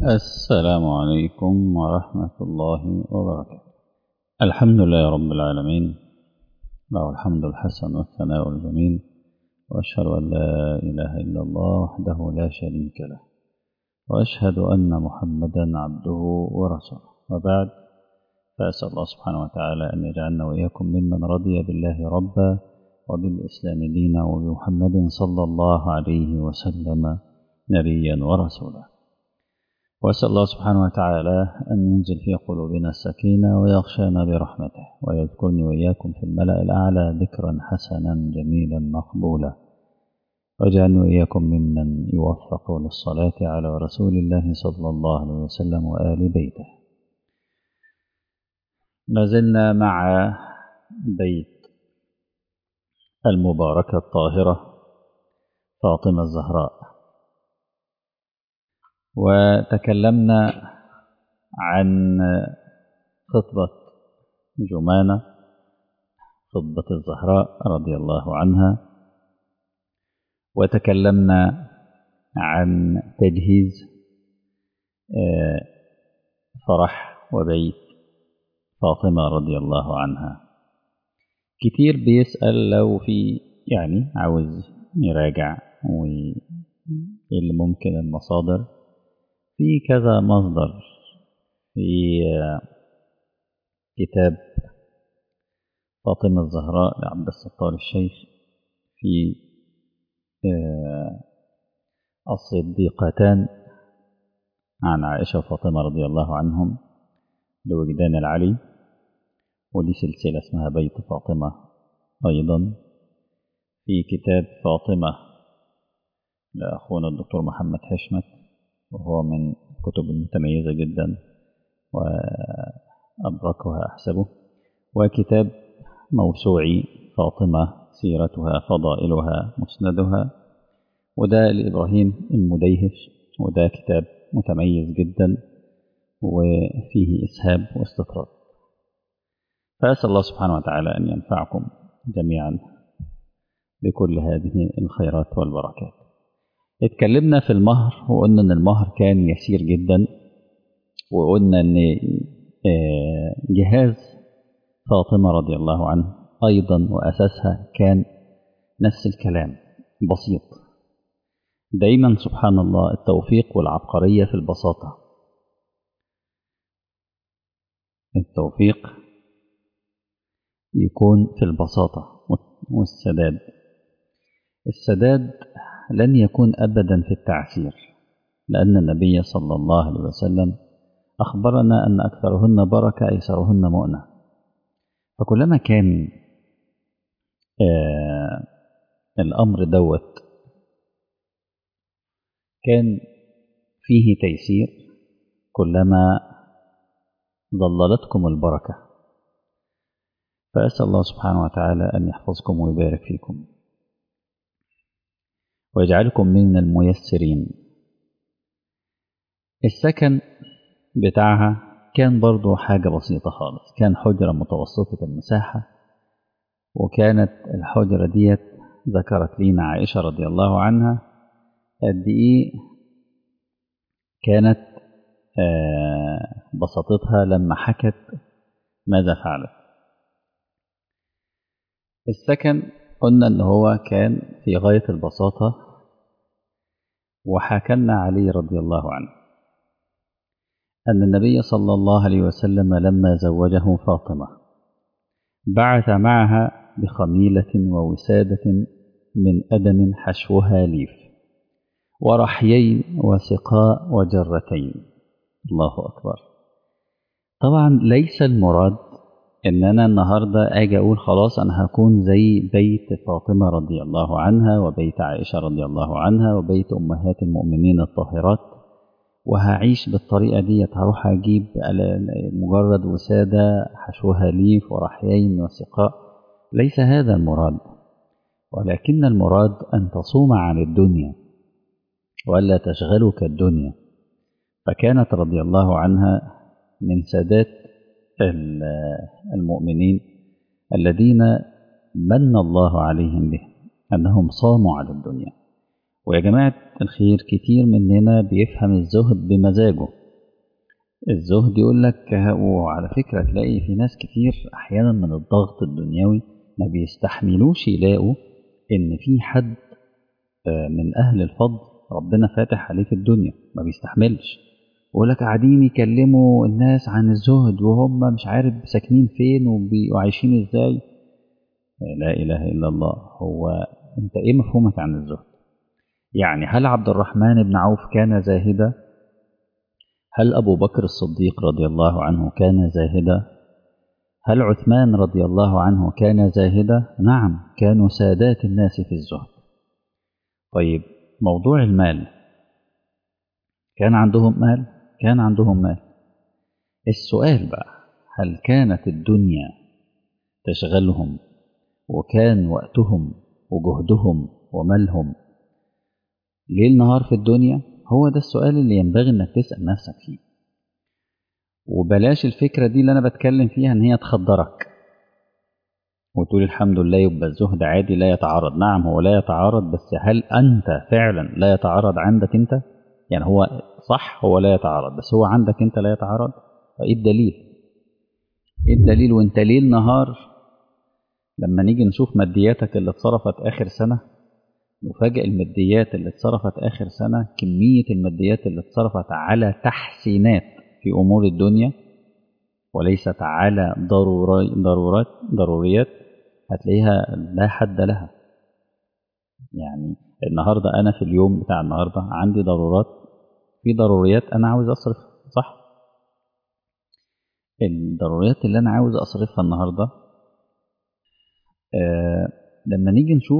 السلام عليكم ورحمة الله وبركاته. الحمد لله رب العالمين، له الحمد الحسن والثناء الجميل، وأشهد أن لا إله إلا الله وحده لا شريك له، وأشهد أن محمدا عبده ورسوله، وبعد، فأسأل الله سبحانه وتعالى أن يجعلنا وإياكم ممن رضي بالله ربا وبالإسلام دينا وبمحمد صلى الله عليه وسلم نبيا ورسولا. وأسأل الله سبحانه وتعالى أن ينزل في قلوبنا السكينة ويغشانا برحمته، ويذكرني وإياكم في الملأ الأعلى ذكرا حسنا جميلا مقبولا، ويجعلني وإياكم ممن يوفق للصلاة على رسول الله صلى الله عليه وسلم وآل بيته. ما زلنا مع بيت المباركة الطاهرة فاطمة الزهراء، وتكلمنا عن خطبة جمانة خطبة الزهراء رضي الله عنها، وتكلمنا عن تجهيز فرح وبيت فاطمة رضي الله عنها. كتير بيسأل لو في عاوز يراجع واللي ممكن المصادر، في كذا مصدر، في كتاب فاطمة الزهراء لعبد الستار الشيخ، في الصديقتان عن عائشة وفاطمة رضي الله عنهم لوجدان العلي، ودي سلسلة اسمها بيت فاطمة. أيضا في كتاب فاطمة لأخونا الدكتور محمد حشمت، وهو من كتب متميزة جدا وأبركها أحسبه، وكتاب موسوعي فاطمة سيرتها فضائلها مسندها، وده لإبراهيم المديهش، وده كتاب متميز جدا وفيه إسهاب واستطراد. فأسأل الله سبحانه وتعالى أن ينفعكم جميعا بكل هذه الخيرات والبركات. اتكلمنا في المهر، وقلنا أن المهر كان يسير جدا، وقلنا أن جهاز فاطمة رضي الله عنه أيضا وأساسها كان نفس الكلام، بسيط. دايما سبحان الله التوفيق والعبقرية في البساطة. التوفيق يكون في البساطة والسداد. السداد لن يكون أبدا في التعسير، لأن النبي صلى الله عليه وسلم أخبرنا أن أكثرهن بركة أيسرهن مؤنة. فكلما كان الأمر دوت كان فيه تيسير، كلما ظللتكم البركة. فأسأل الله سبحانه وتعالى أن يحفظكم ويبارك فيكم ويجعلكم من الميسرين. السكن بتاعها كان برضو حاجة بسيطة خالص، كان حجرة متوسطة المساحة، وكانت الحجرة ديت ذكرت لنا عائشة رضي الله عنها قد إيه كانت بساطتها لما حكت ماذا فعلت. السكن قلنا أنه هو كان في غاية البساطة، وحكلنا علي رضي الله عنه أن النبي صلى الله عليه وسلم لما زوجه فاطمة بعث معها بخميلة ووسادة من أدم حشوها ليف، ورحيين وسقاء وجرتين. الله أكبر. طبعا ليس المراد إن أنا النهاردة أجي أقول خلاص أنا هكون زي بيت فاطمة رضي الله عنها وبيت عائشة رضي الله عنها وبيت أمهات المؤمنين الطاهرات، وهعيش بالطريقة دي، هروح أجيب مجرد وسادة حشوها ليف ورحيين وسقاء. ليس هذا المراد، ولكن المراد أن تصوم عن الدنيا وألا تشغلك الدنيا. فكانت رضي الله عنها من سادات المؤمنين الذين من الله عليهم به أنهم صاموا على الدنيا، ويا جماعة الخير كتير مننا بيفهم الزهد بمزاجه. الزهد يقول لك، وعلى فكرة تلاقي في ناس كتير أحيانا من الضغط الدنيوي ما بيستحملوش يلاقوا إن في حد من أهل الفضل ربنا فاتح عليه في الدنيا، ما بيستحملش. يقول لك قاعدين يكلموا الناس عن الزهد وهم مش عارف ساكنين فين وعايشين ازاي. لا إله إلا الله. هو أنت إيه مفهومك عن الزهد؟ يعني هل عبد الرحمن بن عوف كان زاهدا؟ هل أبو بكر الصديق رضي الله عنه كان زاهدا؟ هل عثمان رضي الله عنه كان زاهدا؟ نعم، كانوا سادات الناس في الزهد. طيب موضوع المال، كان عندهم مال؟ كان عندهم مال. السؤال بقى، هل كانت الدنيا تشغلهم وكان وقتهم وجهدهم ومالهم ليل نهار في الدنيا؟ هو ده السؤال اللي ينبغي انك تسأل نفسك فيه. وبلاش الفكرة دي اللي انا بتكلم فيها ان هي تخدرك وتقول الحمد لله يبقى الزهد عادي لا يتعارض. نعم هو لا يتعارض، بس هل انت فعلا لا يتعارض عندك انت؟ يعني هو صح هو لا يتعارض، بس هو عندك انت لا يتعارض. فايه الدليل؟ ايه الدليل وانت ليل نهار لما نيجي نشوف مادياتك اللي اتصرفت اخر سنة، نفاجئ الماديات اللي اتصرفت آخر سنة، كمية الماديات اللي اتصرفت على تحسينات في أمور الدنيا وليست على ضروريات، هتلاقيها لا حد لها. يعني النهاردة أنا في اليوم بتاع النهاردة عندي ضرورات، في ضروريات أنا عاوز أصرف، صح؟ الضروريات اللي أنا عاوز أصرفها النهاردة لما نيجي نشوف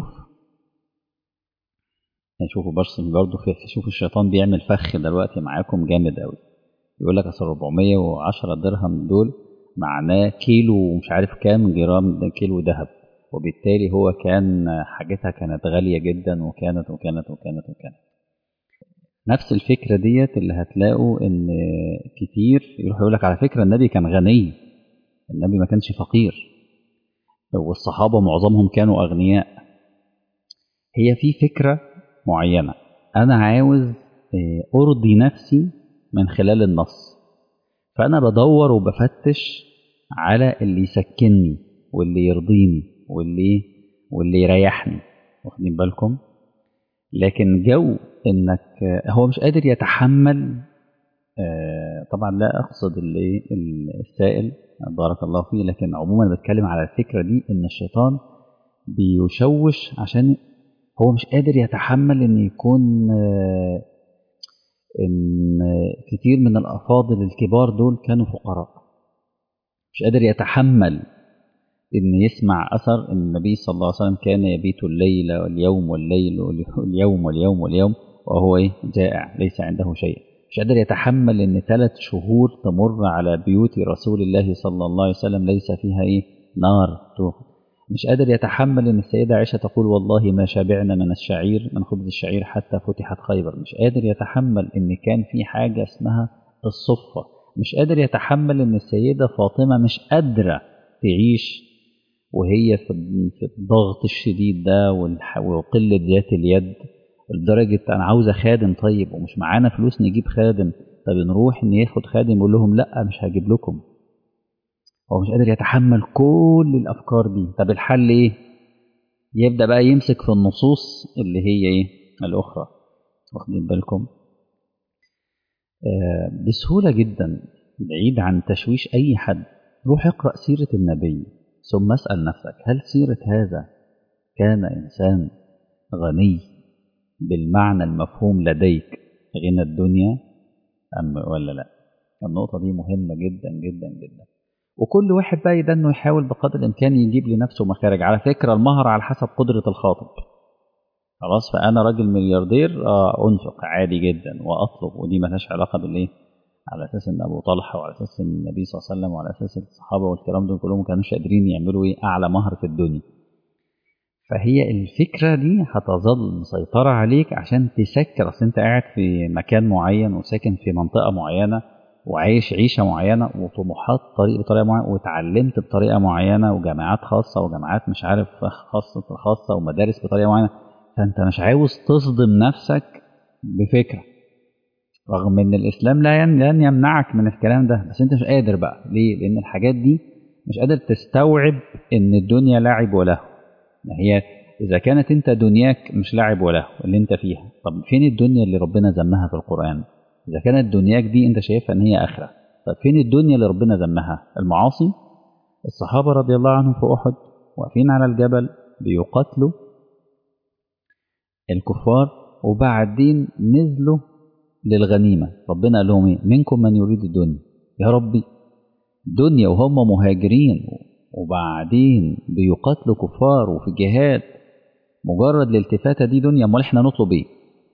شوفوا برضه شوفوا الشيطان بيعمل فخ دلوقتي معاكم جامد قوي. يقول لك اصل 410 درهم دول معناه كيلو ومش عارف كام جرام كيلو ذهب، وبالتالي هو كان حاجتها كانت غالية جدا وكانت. نفس الفكرة ديت اللي هتلاقوا ان كتير يروح يقول لك على فكرة النبي كان غني، النبي ما كانش فقير، والصحابة معظمهم كانوا أغنياء. هي في فكرة معينة أنا عاوز أرضي نفسي من خلال النص، فأنا بدور وبفتش على اللي يسكنني واللي يرضيني واللي يريحني، واخدين بالكم؟ لكن جو إنك هو مش قادر يتحمل. طبعا لا أقصد السائل بارك الله فيه، لكن عموما بتكلم على الفكرة دي إن الشيطان بيشوش عشان هو مش قادر يتحمل إن يكون إن كتير من الأفاضل الكبار دول كانوا فقراء. مش قادر يتحمل إن يسمع أثر إن النبي صلى الله عليه وسلم كان يبيت الليل واليوم والليل واليوم وهو جائع ليس عنده شيء. مش قادر يتحمل إن 3 شهور تمر على بيوت رسول الله صلى الله عليه وسلم ليس فيها نار توقد. مش قادر يتحمل إن السيدة عائشة تقول والله ما شبعنا من خبز الشعير حتى فتحت خيبر. مش قادر يتحمل إن كان في حاجة اسمها الصفة. مش قادر يتحمل إن السيدة فاطمة مش قادرة تعيش وهي في الضغط الشديد ده وقلة ذات اليد، لدرجة أنا عاوزة خادم طيب ومش معانا فلوس نجيب خادم، طب نروح ناخد خادم يقول لهم لا مش هجيب لكم. هو مش قادر يتحمل كل الأفكار دي. طب الحل إيه؟ يبدأ بقى يمسك في النصوص اللي هي الأخرى، واخدين بالكم؟ بسهولة جدا بعيد عن تشويش أي حد. روح اقرأ سيرة النبي ثم اسأل نفسك هل سيرة هذا كان إنسان غني بالمعنى المفهوم لديك غنى الدنيا ولا لا؟ النقطة دي مهمة جدا جدا جدا. وكل واحد بقى ده انه يحاول بقدر الامكان يجيب لنفسه مخارج. على فكرة المهر على حسب قدرة الخاطب. خلاص، فانا راجل ملياردير انفق عادي جدا واطلب، ودي ملهاش علاقة على اساس ان ابو طلحة وعلى اساس ان النبي صلى الله عليه وسلم وعلى اساس الصحابة والكلام دول كلهم ما كانوش قادرين يعملوا اعلى مهر في الدنيا. فهي الفكرة دي هتظل مسيطرة عليك عشان تسكر. اصل انت قاعد في مكان معين وساكن في منطقة معينة وعايش عيشة معينة وطموحات بطريقة معينة وتعلمت بطريقة معينة وجامعات خاصة وجامعات مش عارف خاصة ومدارس بطريقة معينة. فأنت مش عاوز تصدم نفسك بفكرة، رغم إن الإسلام لن يمنعك من الكلام ده، بس أنت مش قادر بقى. ليه؟ لأن الحاجات دي مش قادر تستوعب إن الدنيا لعب ولهو. ما هي إذا كانت أنت دنياك مش لعب ولهو اللي أنت فيها، طب فين الدنيا اللي ربنا ذمها في القرآن؟ إذا كانت دنياك دي أنت شايفها إن هي آخرة، طب فين الدنيا اللي ربنا ذمها؟ المعاصي. الصحابة رضي الله عنهم في أحد واقفين على الجبل بيقاتلوا الكفار، وبعدين نزلوا للغنيمة، ربنا قال لهم إيه؟ منكم من يريد الدنيا. يا ربي، دنيا وهم مهاجرين وبعدين بيقاتلوا كفار وفي جهاد، مجرد الالتفاتة دي دنيا. امال احنا نطلب ايه؟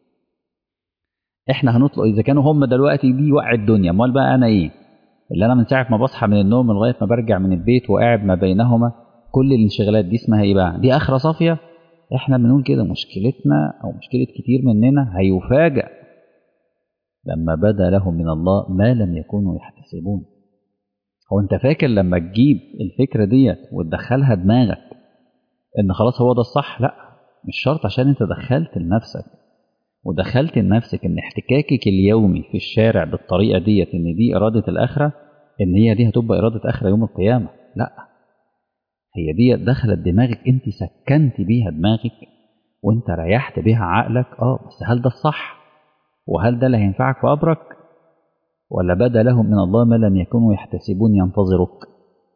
احنا هنطلب اذا كانوا هم دلوقتي دي وقع الدنيا، امال بقى انا ايه؟ اللي انا من ساعة ما بصحى من النوم لغاية ما برجع من البيت وقاعد ما بينهما كل الانشغالات دي اسمها ايه بقى؟ دي اخرة صافية؟ احنا بنقول كده. مشكلتنا او مشكلة كتير مننا هيفاجأ لما بدا لهم من الله ما لم يكونوا يحتسبون. هو انت فاكر لما تجيب الفكرة ديت وتدخلها دماغك ان خلاص هو ده الصح؟ لا، مش شرط. عشان انت دخلت لنفسك ودخلت لنفسك ان احتكاكك اليومي في الشارع بالطريقة ديت ان دي ارادة الاخرة، ان هي دي هتبقى ارادة اخرة يوم القيامة. لا، هي دي دخلت دماغك، انت سكنت بيها دماغك وانت ريحت بيها عقلك. بس هل ده الصح؟ وهل ده اللي هينفعك في قبرك؟ ولا بدا لهم من الله ما لم يكونوا يحتسبون ينتظرك؟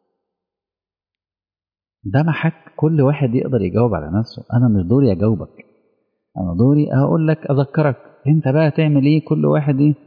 ده محك كل واحد يقدر يجاوب على نفسه. انا مش دوري اجاوبك، انا دوري اقول لك اذكرك. انت بقى تعمل ايه؟ كل واحد ايه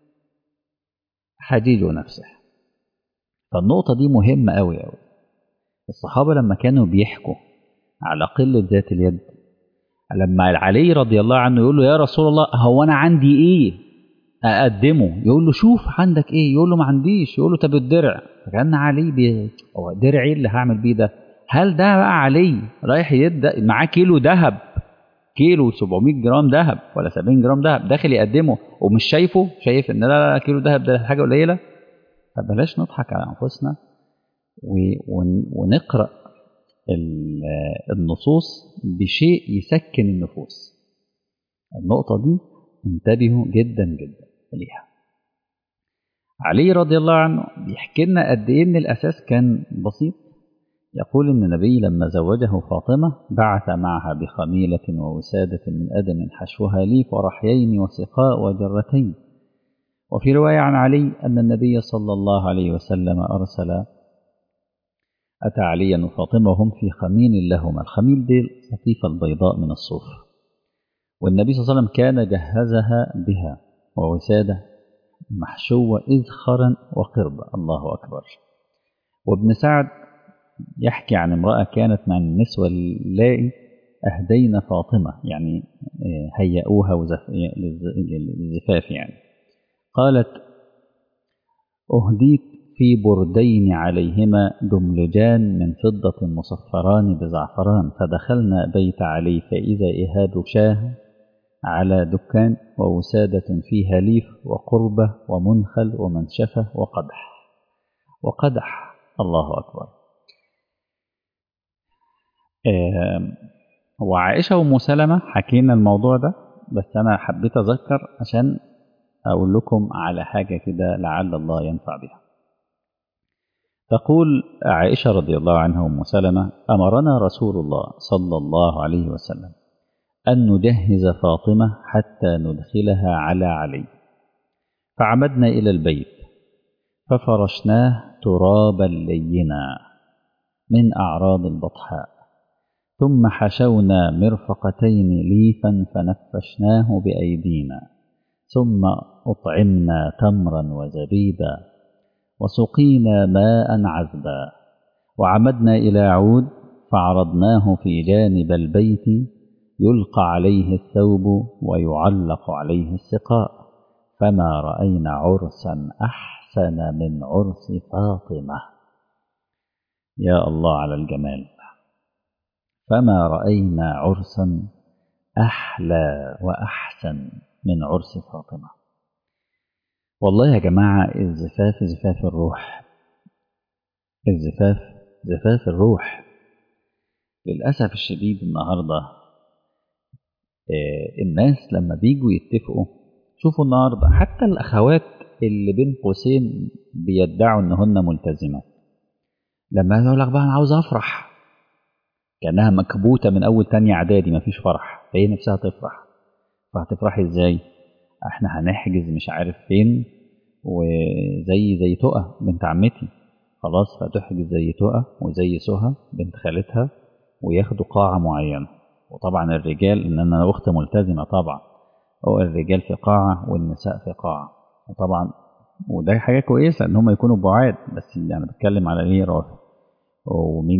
حجيج نفسه. فالنقطة دي مهمة قوي قوي. الصحابة لما كانوا بيحكوا على قلة ذات اليد، لما علي رضي الله عنه يقول له يا رسول الله هو انا عندي ايه اقدمه؟ يقول له شوف عندك ايه. يقول له ما عنديش. يقول له طب الدرع. فكان علي هو درع ايه اللي هعمل بيه ده؟ هل ده بقى علي رايح يبدا معاه كيلو ذهب، كيلو 700 جرام ذهب ولا 70 جرام ذهب داخل يقدمه ومش شايفه؟ شايف ان لا كيلو ذهب ده حاجه قليله؟ فبلاش نضحك على انفسنا ونقرا النصوص بشيء يسكن النفوس. النقطه دي انتبهوا جدا جدا ليها. علي رضي الله عنه بيحكي لنا قد ايه ان الاساس كان بسيط. يقول ان النبي لما زوجه فاطمه بعث معها بخميله ووساده من ادم حشوها ليف ورحيين وسقاء وجرتين. وفي روايه عن علي ان النبي صلى الله عليه وسلم اتى عليا وفاطمه وهم في خميل لهما. الخميل دي القطيفه البيضاء من الصوف، والنبي صلى الله عليه وسلم كان جهزها بها، ووساده محشوة إذخرا وقربة. الله أكبر. وابن سعد يحكي عن امرأة كانت مع النسوة اللائي أهدين فاطمة، يعني هيئوها للزفاف يعني. قالت أهديت في بردين عليهما دملجان من فضة مصفران بزعفران، فدخلنا بيت علي فإذا إهاب شاه على دكان ووسادة فيها ليف وقربة ومنخل ومنشفة وقدح. الله أكبر. وعائشة وأم سلمة حكينا الموضوع ده، بس أنا حبيت أذكر عشان أقول لكم على حاجة كده لعل الله ينفع بها. تقول عائشة رضي الله عنها وأم سلمة أمرنا رسول الله صلى الله عليه وسلم أن نجهز فاطمة حتى ندخلها على علي، فعمدنا إلى البيت ففرشناه ترابا لينا من أعراض البطحاء، ثم حشونا مرفقتين ليفا فنفشناه بأيدينا، ثم أطعمنا تمرا وزبيبا وسقينا ماء عذبا، وعمدنا إلى عود فعرضناه في جانب البيت يلقى عليه الثوب ويعلق عليه السقاء، فما رأينا عرسا أحسن من عرس فاطمة. يا الله على الجمال. فما رأينا عرسا أحلى وأحسن من عرس فاطمة. والله يا جماعة الزفاف زفاف الروح، الزفاف زفاف الروح. للأسف الشديد النهاردة الناس لما بيجوا يتفقوا، شوفوا النهارده حتى الأخوات اللي بين قوسين بيدعوا إنهن ملتزمات، لما يقول لك بقى أنا عاوز أفرح، كأنها مكبوتة من أول تانية إعدادي مفيش فرح، فهي نفسها تفرح. فهتفرحي إزاي؟ إحنا هنحجز مش عارف فين، وزي تقى بنت عمتي خلاص، فتحجز زي تقى وزي سهى بنت خالتها، وياخدوا قاعة معينة. وطبعا الرجال، إن أنا أخت ملتزمة طبعا، هو الرجال في قاعة والنساء في قاعة. وطبعا وده حاجة كويسة إن هم يكونوا بعاد، بس يعني بتكلم على إيه رافع، ومين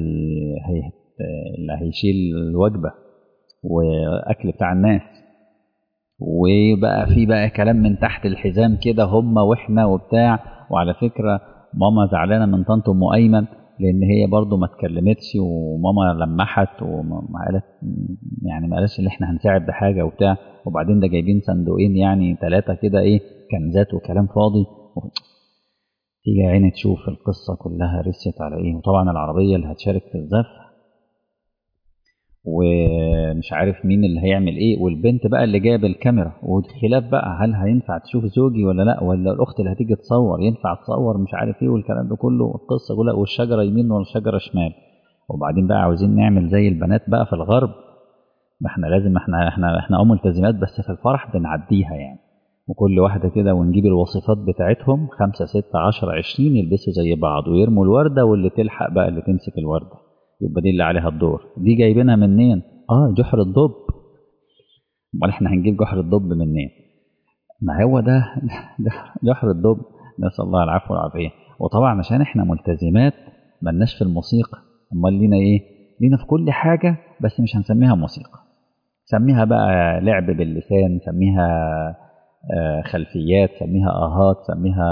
اللي هيشيل الوجبة وأكل بتاع الناس. وبقى في بقى كلام من تحت الحزام كده، هم واحنا وبتاع. وعلى فكرة ماما زعلانة من طنط ام ايمن لان هي برضو ما اتكلمتش، وماما لمحت وما قالت، يعني ما قالش ان احنا هنساعد بحاجة وبتاع. وبعدين ده جايبين صندوقين يعني 3 كده ايه كنزات وكلام فاضي. تيجي عيني تشوف القصة كلها رست على ايه. وطبعا العربية اللي هتشارك في الزف، ومش عارف مين اللي هيعمل ايه، والبنت بقى اللي جايبه الكاميرا، والخلاف بقى هل هينفع تشوف زوجي ولا لا، ولا الاخت اللي هتيجي تصور ينفع تصور مش عارف ايه، والكلام ده كله القصه كلها، والشجره يمين والشجره شمال. وبعدين بقى عاوزين نعمل زي البنات بقى في الغرب، ما احنا لازم احنا ملتزمات بس في الفرح بنعديها يعني، وكل واحده كده ونجيب الوصفات بتاعتهم 5 6 10 20 يلبسوا زي بعض ويرموا الورده، واللي تلحق بقى اللي تمسك الورده، يبقى دي اللي عليها الدور. دي جايبينها منين؟ جحر الضب. امال احنا هنجيب جحر الضب منين؟ ما هو ده جحر الضب. نسأل الله العفو والعافية. وطبعا عشان احنا ملتزمات ملناش في الموسيقى، امال لينا ايه؟ لينا في كل حاجة، بس مش هنسميها موسيقى، سميها بقى لعب باللسان، سميها خلفيات، سميها آهات، سميها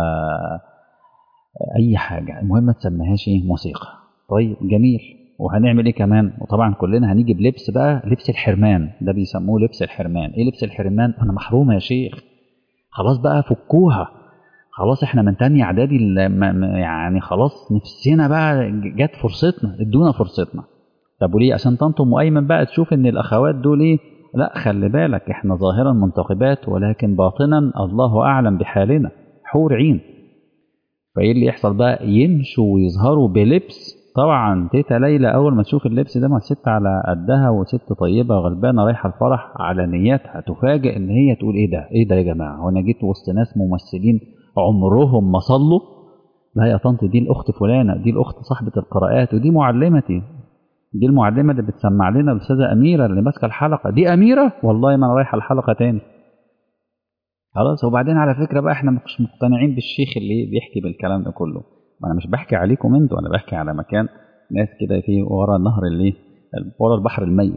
اي حاجة، المهم ما تسميهاش ايه موسيقى. طيب جميل. وهنعمل ايه كمان؟ وطبعا كلنا هنيجي بلبس بقى، لبس الحرمان ده بيسموه لبس الحرمان. ايه لبس الحرمان؟ انا محرومه يا شيخ، خلاص بقى فكوها، خلاص احنا من تاني اعدادي يعني خلاص نفسنا بقى جت فرصتنا، ادونا فرصتنا. طب وليه؟ عشان طنط ام ايمن بقى تشوف ان الاخوات دول ايه؟ لا خلي بالك احنا ظاهرا منتقبات، ولكن باطنا الله اعلم بحالنا، حور عين. فايه اللي يحصل بقى؟ يمشوا ويظهروا بلبس. طبعا تيتا ليلى اول ما تشوف اللبس ده، ما ست على قدها وست طيبه غلبانه رايحه الفرح على نياتها، تفاجئ ان هي تقول ايه ده؟ ايه ده يا جماعه؟ هو انا جيت وسط ناس ممثلين عمرهم ما صلوا؟ لا يا طنط، دي الاخت فلانه، دي الاخت صاحبه القراءات، ودي معلمتي، دي المعلمه اللي بتسمع لنا الاستاذه اميره اللي ماسكه الحلقه، دي اميره والله ما انا رايحه الحلقه تاني. خلاص. وبعدين على فكرة بقى احنا مش مقتنعين بالشيخ اللي بيحكي بالكلام ده كله، ما انا مش بحكي عليكم انتوا، انا بحكي على مكان ناس كده في ورا النهر اللي ورا البحر الميت.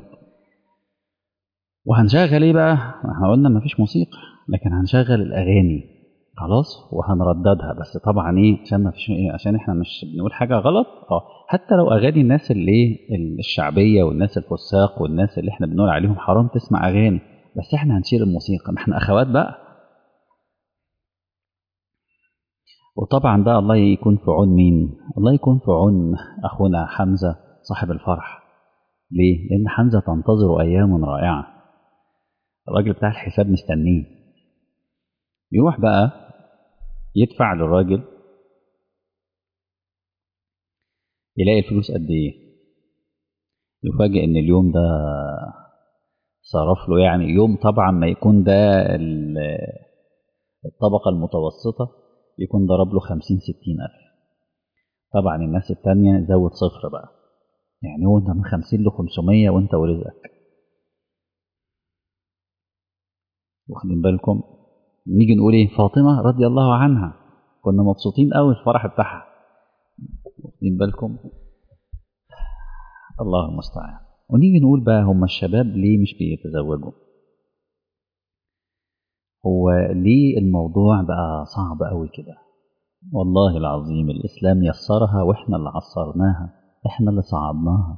وهنشغل ايه بقى؟ احنا قلنا ما فيش موسيقى، لكن هنشغل الاغاني خلاص، وهنرددها. بس طبعا ايه؟ عشان ما فيش ايه، عشان احنا مش بنقول حاجة غلط. حتى لو اغاني الناس اللي الشعبية والناس الفساق والناس اللي احنا بنقول عليهم حرام تسمع اغاني، بس احنا هنشيل الموسيقى، ما احنا اخوات بقى. وطبعا بقى الله يكون في عون مين؟ الله يكون في عون أخونا حمزة صاحب الفرح. ليه؟ لأن حمزة تنتظر أيام رائعة، الراجل بتاع الحساب مستنيه. يروح بقى يدفع للراجل، يلاقي الفلوس قد إيه؟ يفاجئ إن اليوم ده صرف له، يعني يوم طبعا ما يكون ده الطبقة المتوسطة يكون ضرب له 50-60 ألف. طبعا الناس التانية زود صفر بقى، يعني هو انت من 50 ل 500 وانت ورزقك. واخدين بالكم؟ نيجي نقول ايه؟ فاطمه رضي الله عنها، كنا مبسوطين قوي في الفرح بتاعها. واخدين بالكم؟ الله المستعان. ونيجي نقول بقى هم الشباب ليه مش بيتزوجوا؟ هو ليه الموضوع بقى صعب قوي كده؟ والله العظيم الاسلام يسرها واحنا اللي عصرناها، احنا اللي صعدناها،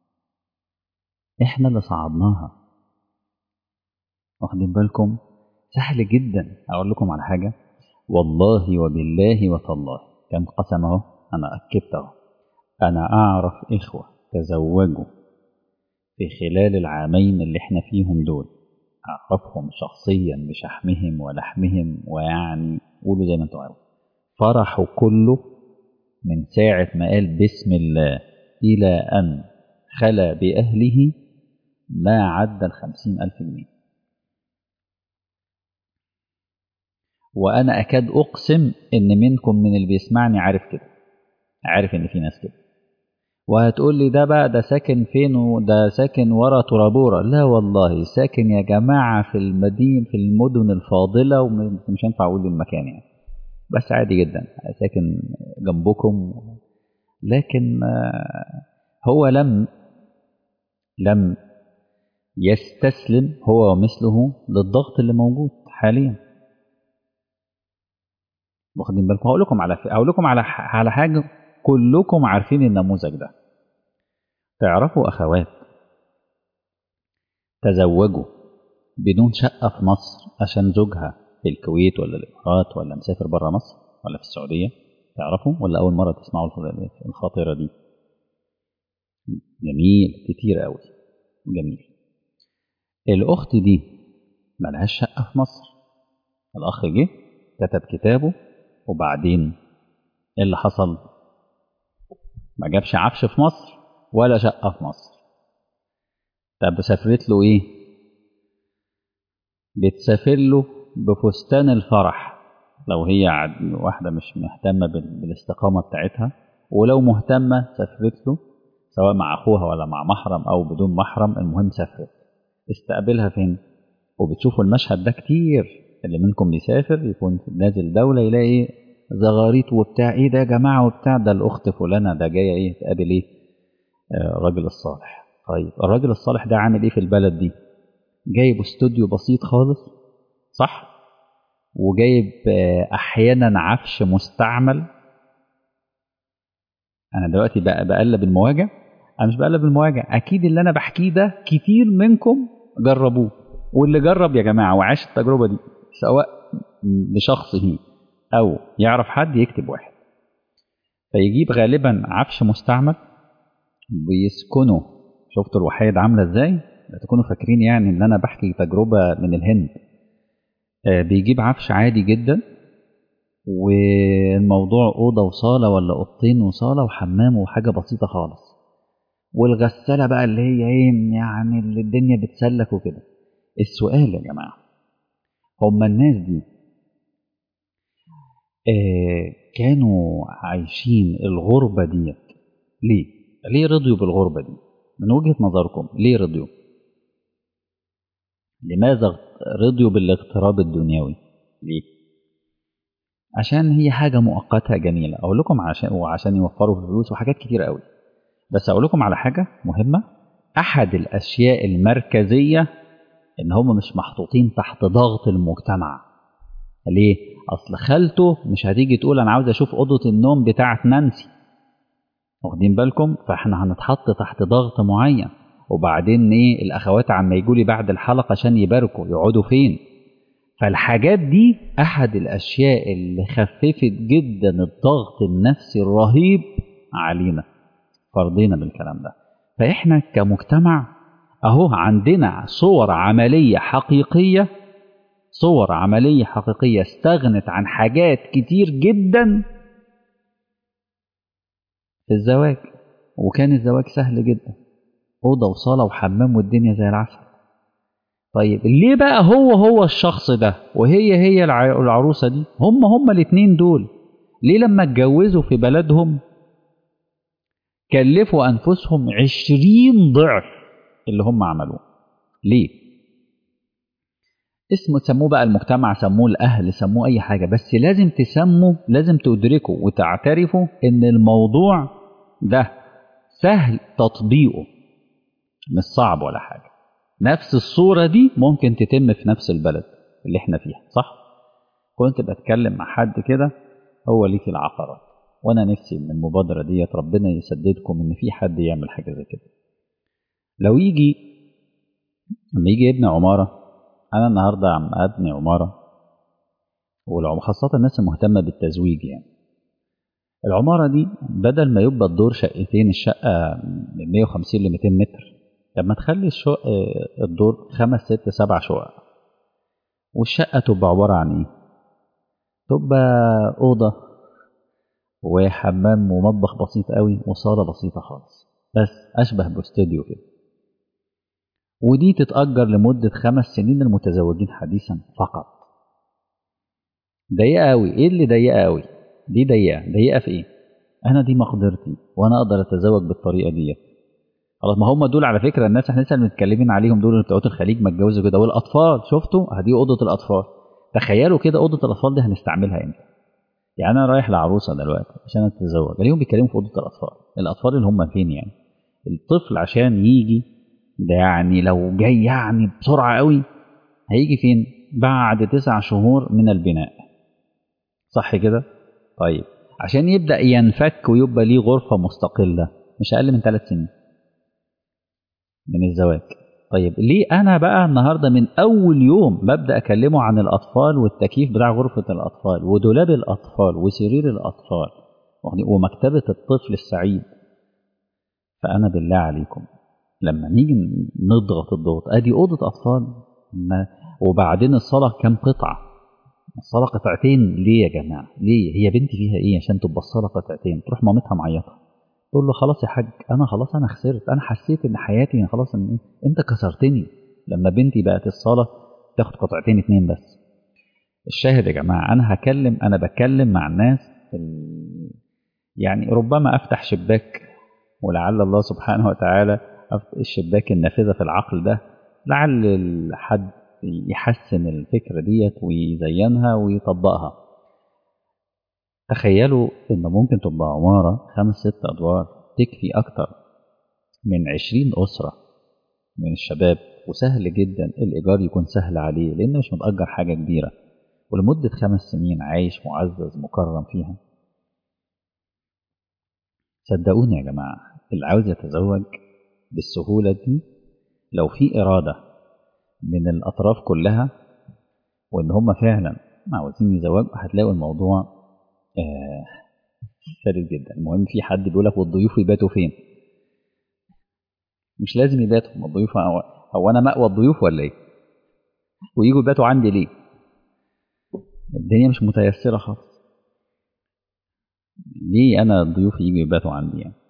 احنا اللي صعدناها. واخدين بالكم؟ سهل جدا. اقول لكم على حاجه، والله وبالله وتالله، كم قسم اهو، انا اكدت اهو، انا اعرف اخوه تزوجوا في خلال العامين اللي احنا فيهم دول، أعرفهم شخصيا بشحمهم ولحمهم، ويعني قولوا زي ما انتوا عارفين فرحوا كله من ساعة ما قال بسم الله إلى أن خلى بأهله ما عدى 50,000 جنيه. وأنا أكاد أقسم إن منكم من اللي بيسمعني عارف كده، عارف إن في ناس كده. وهتقول لي ده بقى ده ساكن فين، وده ساكن ورا ترابورة. لا والله ساكن يا جماعة في المدن الفاضلة، ومش هينفع أقول المكان يعني، بس عادي جدا ساكن جنبكم. لكن هو لم يستسلم هو ومثله للضغط اللي موجود حاليا. واخدين بالكم؟ هقول لكم على حاجة كلكم عارفين النموذج ده. تعرفوا أخوات تزوجوا بدون شقة في مصر عشان زوجها في الكويت ولا الإمارات ولا مسافر بره مصر ولا في السعودية؟ تعرفوا ولا أول مرة تسمعوا الخاطرة دي؟ جميل، كتير قوي، جميل. الأخت دي ملهاش شقة في مصر، الأخ جه كتب كتابه، وبعدين إيه اللي حصل؟ ما جابش عفش في مصر ولا شقة في مصر. طب سافرت له إيه؟ بتسافر له بفستان الفرح لو هي واحدة مش مهتمة بالاستقامة بتاعتها، ولو مهتمة سافرت له سواء مع أخوها ولا مع محرم أو بدون محرم، المهم سافرت. استقبلها فين؟ وبتشوفوا المشهد ده كتير، اللي منكم بيسافر يكون نازل دولة يلاقي زغاريت وبتاع، ايه ده يا جماعة وبتاع، ده الأخت فلانة ده جاية ايه تقابل ايه الراجل الصالح. طيب الراجل الصالح ده عامل ايه في البلد دي؟ جايب استوديو بسيط خالص، صح؟ وجايب احيانا عفش مستعمل. انا دلوقتي بقلب المواجع، انا مش بقلب المواجع، اكيد اللي انا بحكيه ده كتير منكم جربوه، واللي جرب يا جماعه وعاش التجربه دي سواء لشخصه او يعرف حد يكتب واحد. فيجيب غالبا عفش مستعمل ويسكنه. شفتوا الوحيد عامله ازاي؟ لا تكونوا فاكرين يعني ان انا بحكي تجربه من الهند. بيجيب عفش عادي جدا، والموضوع اوضه وصاله ولا اوضتين وصاله وحمام وحاجه بسيطه خالص، والغساله بقى اللي هي ايه يعني اللي الدنيا بتسلك وكده. السؤال يا جماعه، هما الناس دي كانوا عايشين الغربه ديت ليه رضيوا بالغربه دي؟ من وجهه نظركم ليه رضيوا؟ لماذا رضيوا بالاغتراب الدنيوي؟ ليه؟ عشان هي حاجه مؤقته جميله، اقول لكم وعشان يوفروا فلوس وحاجات كتير قوي. بس اقول لكم على حاجه مهمه، احد الاشياء المركزيه ان هم مش محطوطين تحت ضغط المجتمع. ليه؟ اصل خالته مش هتيجي تقول انا عاوز اشوف اوضه النوم بتاعه نانسي، واخدين بالكم؟ فاحنا هنتحط تحت ضغط معين. وبعدين ايه الاخوات عم يجوا لي بعد الحلقه عشان يباركوا، يقعدوا فين؟ فالحاجات دي احد الاشياء اللي خففت جدا الضغط النفسي الرهيب علينا، فرضينا بالكلام ده. فاحنا كمجتمع اهو عندنا صور عمليه حقيقيه، صور عمليه حقيقيه استغنت عن حاجات كتير جدا في الزواج، وكان الزواج سهل جدا، اوضه وصاله وحمام والدنيا زي العسل. طيب ليه بقى هو الشخص ده وهي العروسه دي هم الاتنين دول، ليه لما اتجوزوا في بلدهم كلفوا انفسهم 20 ضعف اللي هم عملوه؟ ليه؟ اسمه سموه بقى المجتمع، سموه الاهل، سموه اي حاجه، بس لازم تدركوا وتعترفوا ان الموضوع ده سهل تطبيقه، مش صعب ولا حاجه. نفس الصوره دي ممكن تتم في نفس البلد اللي احنا فيها، صح؟ كنت بتكلم مع حد كده هو ليه في العقارات، وانا نفسي من المبادره ديت ربنا يسددكم ان في حد يعمل حاجه زي كده. لما يجي يبني عماره، انا النهارده عم ابني عماره، خاصه الناس المهتمه بالتزويج يعني، العماره دي بدل ما يبقى الدور شقتين، الشقه من 150 ل 200 متر، لما تخلي الشقق الدور 5 6 7 شقق، والشقة تبقى عبارة عن ايه؟ تبقى أوضة وحمام ومطبخ بسيط قوي وصالة بسيطة خالص، بس أشبه باستوديو كده، ودي تتأجر لمدة 5 سنين للمتزوجين حديثا فقط. ضيقة قوي. ايه اللي ضيقة قوي؟ دي ضيقة في ايه؟ انا دي مقدرتي وانا اقدر اتزوج بالطريقة دي. خلاص، ما هم دول على فكرة الناس احنا لسه متكلمين عليهم، دول اللي بتوع الخليج ما اتجوزوا كده. والاطفال شفتوا؟ هدي اوضة الاطفال. تخيلوا كده اوضة الاطفال دي هنستعملها امتى؟ يعني انا رايح لعروسة دلوقتي عشان اتزوج، اليوم بيتكلموا في اوضة الاطفال. الاطفال اللي هم فين يعني؟ الطفل عشان يجي ده يعني لو جاي يعني بسرعة قوي هيجي فين؟ بعد 9 شهور من البناء، صح كده؟ طيب عشان يبدأ ينفك ويبقى ليه غرفة مستقلة مش أقل من 3 سنين من الزواج. طيب ليه أنا بقى النهاردة من أول يوم ببدأ أكلمه عن الأطفال والتكييف بتاع غرفة الأطفال ودولاب الأطفال وسرير الأطفال ومكتبة الطفل السعيد؟ فأنا بالله عليكم لما نيجي نضغط الضغط أدي أوضة أطفال وبعدين الصلاة كام قطعة؟ الصلاة قطعتين ليه يا جماعة؟ ليه؟ هي بنتي فيها ايه عشان تبقى الصلاة قطعتين؟ تروح مامتها معيطة تقول له خلاص يا حاج انا خلاص انا خسرت، انا حسيت ان حياتي خلاص ان انت كسرتني لما بنتي بقت الصلاة تاخد قطعتين 2 بس. الشاهد يا جماعة انا بتكلم مع الناس يعني ربما افتح شباك ولعل الله سبحانه وتعالى الشباك النافذة في العقل ده لعل حد يحسن الفكرة ديت ويزينها ويطبقها. تخيلوا ان ممكن تبقى عمارة 5 6 ادوار تكفي اكتر من 20 اسرة من الشباب، وسهل جدا الايجار يكون سهل عليه لانه مش متأجر حاجة كبيرة، ولمدة 5 سنين عايش معزز مكرم فيها. صدقوني يا جماعة اللي عاوز يتزوج بالسهولة دي لو في إرادة من الأطراف كلها وإن هم فعلا عاوزين يزوجوا هتلاقوا الموضوع سهل جدا. المهم في حد بيقول لك والضيوف يباتوا فين؟ مش لازم يباتوا الضيوف، هو أنا مأوى الضيوف ولا إيه؟ ويجوا يباتوا عندي ليه؟ الدنيا مش متيسرة خالص. ليه أنا الضيوف يجوا يباتوا عندي يعني؟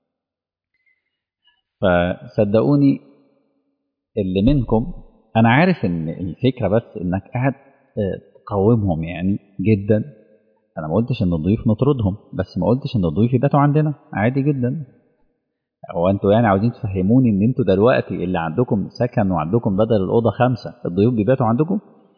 فصدقوني اللي منكم أنا عارف إن الفكرة بس إنك قاعد تقاومهم يعني جدا. انا ما قلتش ان الضيوف نطردهم، بس ما قلتش ان الضيوف يباتوا عندنا عادي جدا. هو انتوا يعني عاوزين تفهموني ان انتوا دلوقتي اللي عندكم سكن وعندكم بدل الاوضه 5 الضيوف بيباتوا عندكم؟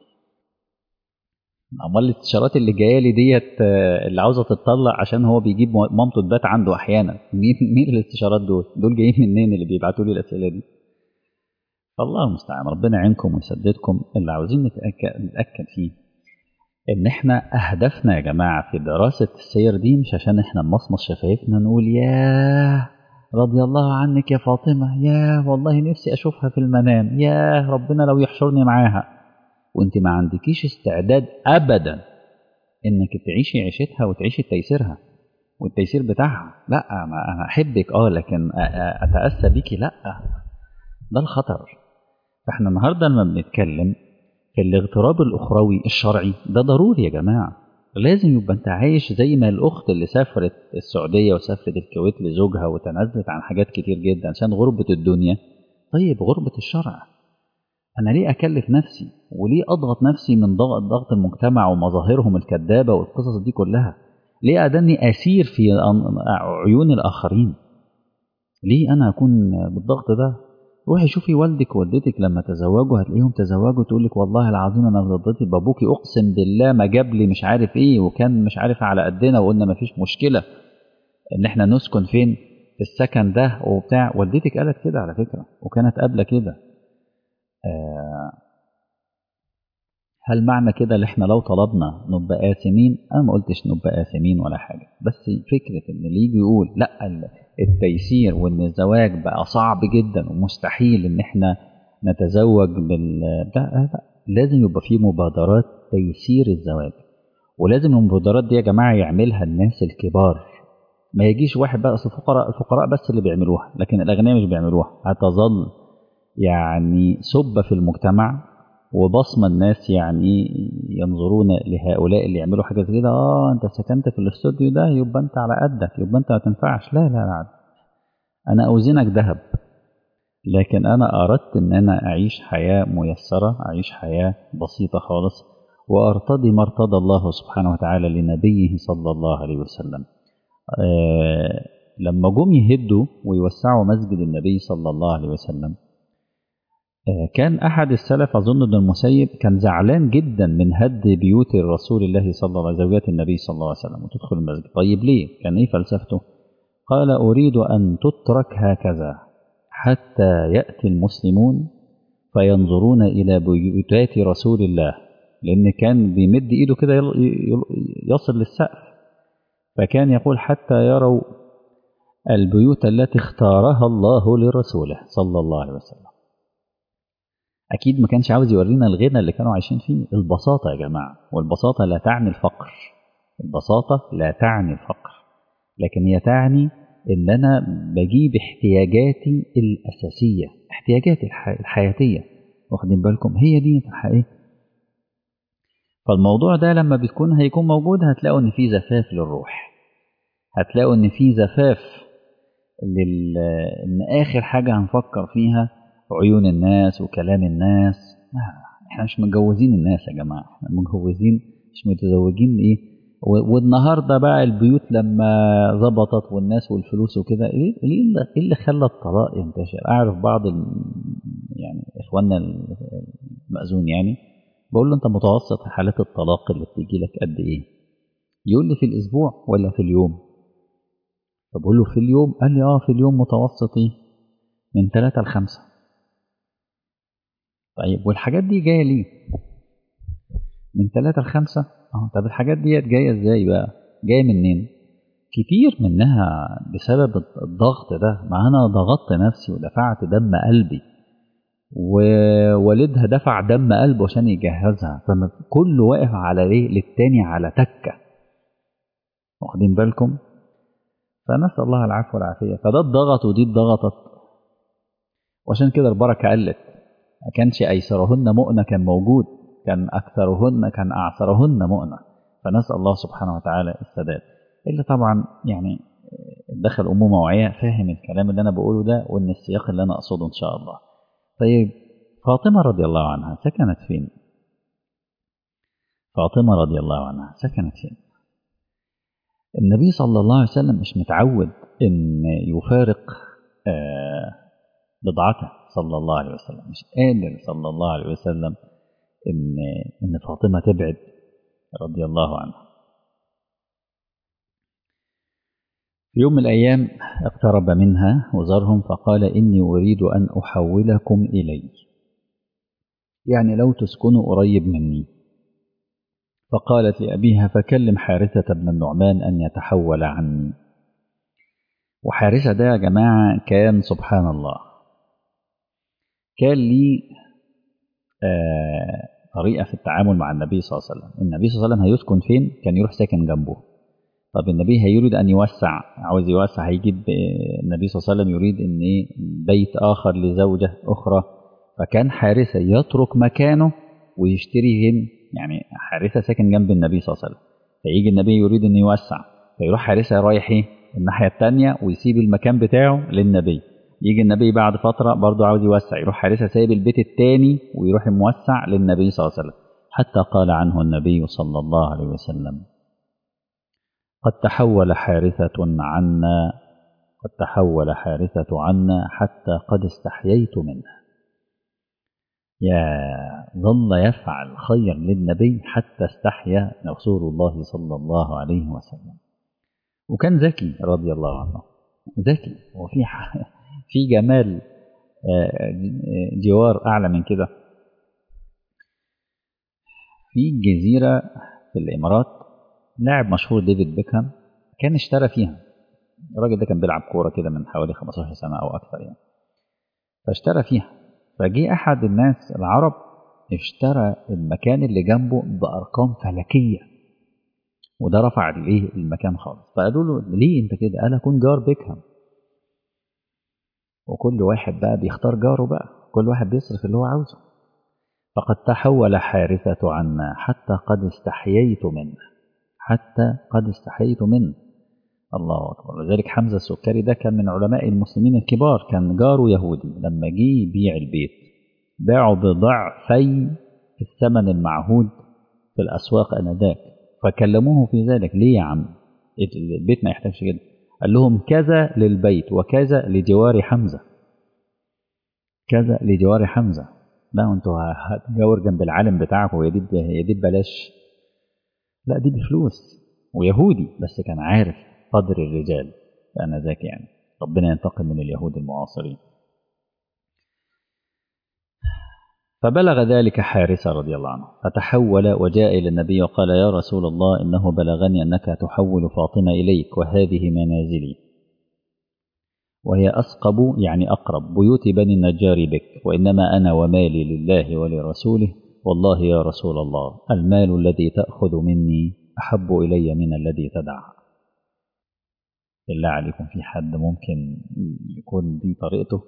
امال الاستشارات اللي جايه لي ديت اللي عاوزه تتطلق عشان هو بيجيب مامته تبات عنده احيانا، مين الاستشارات دول جايين منين اللي بيبعتوا لي الاسئله دي؟ الله المستعان، ربنا يعينكم ويسددكم. اللي عاوزين نتاكد فيه ان احنا اهدافنا يا جماعه في دراسه السير دي مش عشان احنا نمصمص شفايفنا نقول ياه رضي الله عنك يا فاطمه، ياه والله نفسي اشوفها في المنام، ياه ربنا لو يحشرني معاها، وانت ما عندكيش استعداد ابدا انك تعيشي عيشتها وتعيشي تيسيرها والتيسير بتاعها. لا انا احبك لكن اتاسى بيكي، لا ده الخطر. فاحنا النهارده لما بنتكلم في الاغتراب الأخروي الشرعي ده ضروري يا جماعة. لازم يبقى انت عايش زي ما الأخت اللي سافرت السعودية وسافرت الكويت لزوجها وتنازلت عن حاجات كتير جدا عشان غربة الدنيا. طيب غربة الشرع أنا ليه أكلف نفسي وليه أضغط نفسي من ضغط المجتمع ومظاهرهم الكذابة والقصص دي كلها؟ ليه أدني أسير في عيون الآخرين؟ ليه أنا أكون بالضغط ده؟ روحي شوفي والدك ووالدتك لما تزوجوا هتلاقيهم تزوجوا تقول لك والله العظيم انا رضيتي بابوكي اقسم بالله ما جاب لي مش عارف ايه وكان مش عارف على قدنا وقلنا ما فيش مشكله ان احنا نسكن فين في السكن ده وبتاع. والدتك قالت كده على فكره وكانت قابله كده. هل معنى كده ان احنا لو طلبنا نبقى آثمين؟ انا ما قلتش نبقى آثمين ولا حاجه، بس فكره ان اللي يجي يقول لا التيسير وان الزواج بقى صعب جدا ومستحيل ان احنا نتزوج لا لازم يبقى في مبادرات تيسير الزواج، ولازم المبادرات دي يا جماعه يعملها الناس الكبار ما يجيش واحد بقى، أصل الفقراء بس اللي بيعملوها، لكن الأغنياء مش بيعملوها. هتظل يعني سبة في المجتمع وبصمة الناس، يعني ينظرون لهؤلاء اللي يعملوا حاجة زي كده. أنت سكنت في الاستوديو ده يبقى أنت على قدك، يبقى أنت ما تنفعش. لا لا لا، أنا أوزنك ذهب، لكن أنا أردت أن أنا أعيش حياة ميسرة، أعيش حياة بسيطة خالص، وأرتضي ما ارتضى الله سبحانه وتعالى لنبيه صلى الله عليه وسلم. لما جم يهدوا ويوسعوا مسجد النبي صلى الله عليه وسلم، كان أحد السلف أظن ابن المسيب كان زعلان جدا من هد بيوت رسول الله صلى الله عليه وسلم، زوجات النبي صلى الله عليه وسلم، وتدخل المسجد. طيب ليه؟ كان إيه فلسفته؟ قال أريد أن تترك هكذا حتى يأتي المسلمون فينظرون إلى بيوتات رسول الله، لأن كان بيمد إيده كده يصل للسقف، فكان يقول حتى يروا البيوت التي اختارها الله لرسوله صلى الله عليه وسلم. أكيد ما كانش عاوز يورينا الغنى اللي كانوا عايشين فيه، البساطة يا جماعة. والبساطة لا تعني الفقر، البساطة لا تعني الفقر، لكن هي تعني إن أنا بجيب احتياجاتي الأساسية، احتياجاتي الحياتية، واخدين بالكم؟ هي دي الحقيقة. فالموضوع ده لما هيكون موجود، هتلاقوا إن في زفاف للروح، هتلاقوا إن في زفاف إن آخر حاجة هنفكر فيها عيون الناس وكلام الناس. احنا مش متجوزين الناس يا جماعة، احنا متجوزين مش متزوجين ايه. والنهاردة بقى البيوت لما ظبطت والناس والفلوس وكده، ايه اللي خلى الطلاق ينتشر؟ اعرف بعض يعني اخواننا المأذون، يعني بقول له انت متوسط حالات الطلاق اللي بتيجي لك قد ايه؟ يقول لي في الاسبوع ولا في اليوم؟ فبقول له في اليوم. قال لي في اليوم متوسط ايه؟ من 3 ل5. طيب والحاجات دي جايه ليه؟ من 3 ل5. طب الحاجات دي جايه ازاي بقى؟ جايه منين؟ كتير منها بسبب الضغط ده. ما انا ضغطت نفسي ودفعت دم قلبي، ووالدها دفع دم قلبه عشان يجهزها، فما كله واقف على ايه للتاني على تكه، واخدين بالكم؟ فنسأل الله العفو والعافيه. فده اتضغط ودي اتضغطت، وعشان كده البركه قلت. ما كانش أيسرهن مؤنة كان موجود، كان أكثرهن كان أعسرهن مؤنة. فنسأل الله سبحانه وتعالى السداد. اللي طبعا يعني دخل أمومة وعية فاهم الكلام اللي أنا بقوله ده، وإن السياق اللي أنا أقصده إن شاء الله. طيب فاطمة رضي الله عنها سكنت فين؟ فاطمة رضي الله عنها سكنت فين؟ النبي صلى الله عليه وسلم مش متعود إن يفارق بضعته صلى الله عليه وسلم، مش قادر صلى الله عليه وسلم إن فاطمة تبعد رضي الله عنها. في يوم من الأيام اقترب منها وزارهم فقال إني أريد أن أحولكم إلي، يعني لو تسكنوا قريب مني. فقالت لأبيها فكلم حارثة بن النعمان أن يتحول عني. وحارثة ده يا جماعة كان سبحان الله كان لي طريقة في التعامل مع النبي صلى الله عليه وسلم. النبي صلى الله عليه وسلم هيسكن فين؟ كان يروح ساكن جنبه. طب النبي هيريد أن يوسع، عاوز يوسع، هيجيب النبي صلى الله عليه وسلم يريد أن بيت آخر لزوجة أخرى، فكان حارثة يترك مكانه ويشتري يعني حارثة ساكن جنب النبي صلى الله عليه وسلم، فيجي النبي يريد أن يوسع، فيروح حارثة رايح الناحية التانية ويسيب المكان بتاعه للنبي. يجي النبي بعد فترة برضه عاوز يوسع، يروح حارثة سايب البيت التاني ويروح موسع للنبي صلى الله عليه وسلم، حتى قال عنه النبي صلى الله عليه وسلم قد تحول حارثة عنا، قد تحول حارثة عنا حتى قد استحييت منه. ظل يفعل خير للنبي حتى استحيا رسول الله صلى الله عليه وسلم. وكان ذكي رضي الله عنه، ذكي، وفي في جمال جوار أعلى من كده. في جزيرة في الإمارات لاعب مشهور ديفيد بيكهام كان اشترى فيها. الراجل ده كان بيلعب كورة كده من حوالي 15 سنة أو أكثر يعني، فاشترى فيها. فجي أحد الناس العرب اشترى المكان اللي جنبه بأرقام فلكية، وده رفع المكان خالص. فقالوا له ليه انت كده؟ قال اكون جار بيكهام. وكل واحد بقى بيختار جاره بقى، كل واحد بيصرف اللي هو عاوزه. فقد تحول حارثة عنا حتى قد استحييت منه، حتى قد استحييت منه. الله أكبر. لذلك حمزة السكري ده كان من علماء المسلمين الكبار، كان جاره يهودي، لما جه يبيع البيت باعه بضعفي الثمن المعهود في الأسواق آنذاك. فكلموه في ذلك، ليه يا عم البيت ما يحتاجش كده؟ قال لهم كذا للبيت وكذا لجوار حمزة، كذا لجوار حمزة. لا انتوا هتجاور جنب العالم بتاعك، هي دي ببلاش؟ لا دي بفلوس. ويهودي بس كان عارف قدر الرجال آنذاك يعني. ربنا ينتقم من اليهود المعاصرين. فبلغ ذلك حارثة رضي الله عنه، فتحول وجاء إلى النبي وقال يا رسول الله إنه بلغني أنك تحول فاطمة إليك، وهذه منازلي، وهي أسقب يعني أقرب بيوت بني النجار بك، وإنما أنا ومالي لله ولرسوله، والله يا رسول الله المال الذي تأخذ مني أحب إلي من الذي تدع. بالله عليكم في حد ممكن يكون دي طريقته؟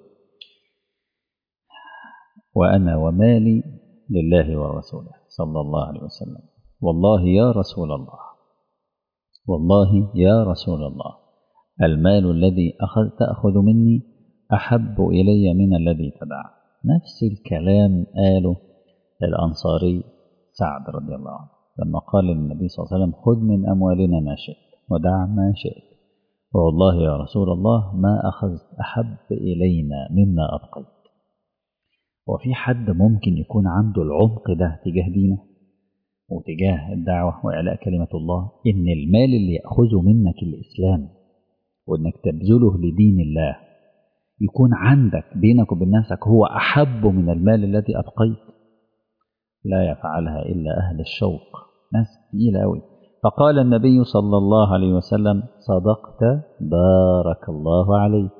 وأنا ومالي لله ورسوله صلى الله عليه وسلم، والله يا رسول الله، والله يا رسول الله المال الذي تأخذ مني أحب إلي من الذي تدع. نفس الكلام قاله الأنصاري سعد رضي الله عنه لما قال للنبي صلى الله عليه وسلم خذ من أموالنا ما شئت ودع ما شئت، والله يا رسول الله ما أخذت أحب إلينا مما أبقيت. وفي حد ممكن يكون عنده العمق ده تجاه دينه وتجاه الدعوة وإعلاء كلمة الله، إن المال اللي يأخذه منك الإسلام وإنك تبذله لدين الله يكون عندك بينك وبين نفسك هو أحب من المال الذي أبقيت؟ لا يفعلها إلا أهل الشوق، ناس تقيلة أوي. فقال النبي صلى الله عليه وسلم صدقت بارك الله عليك،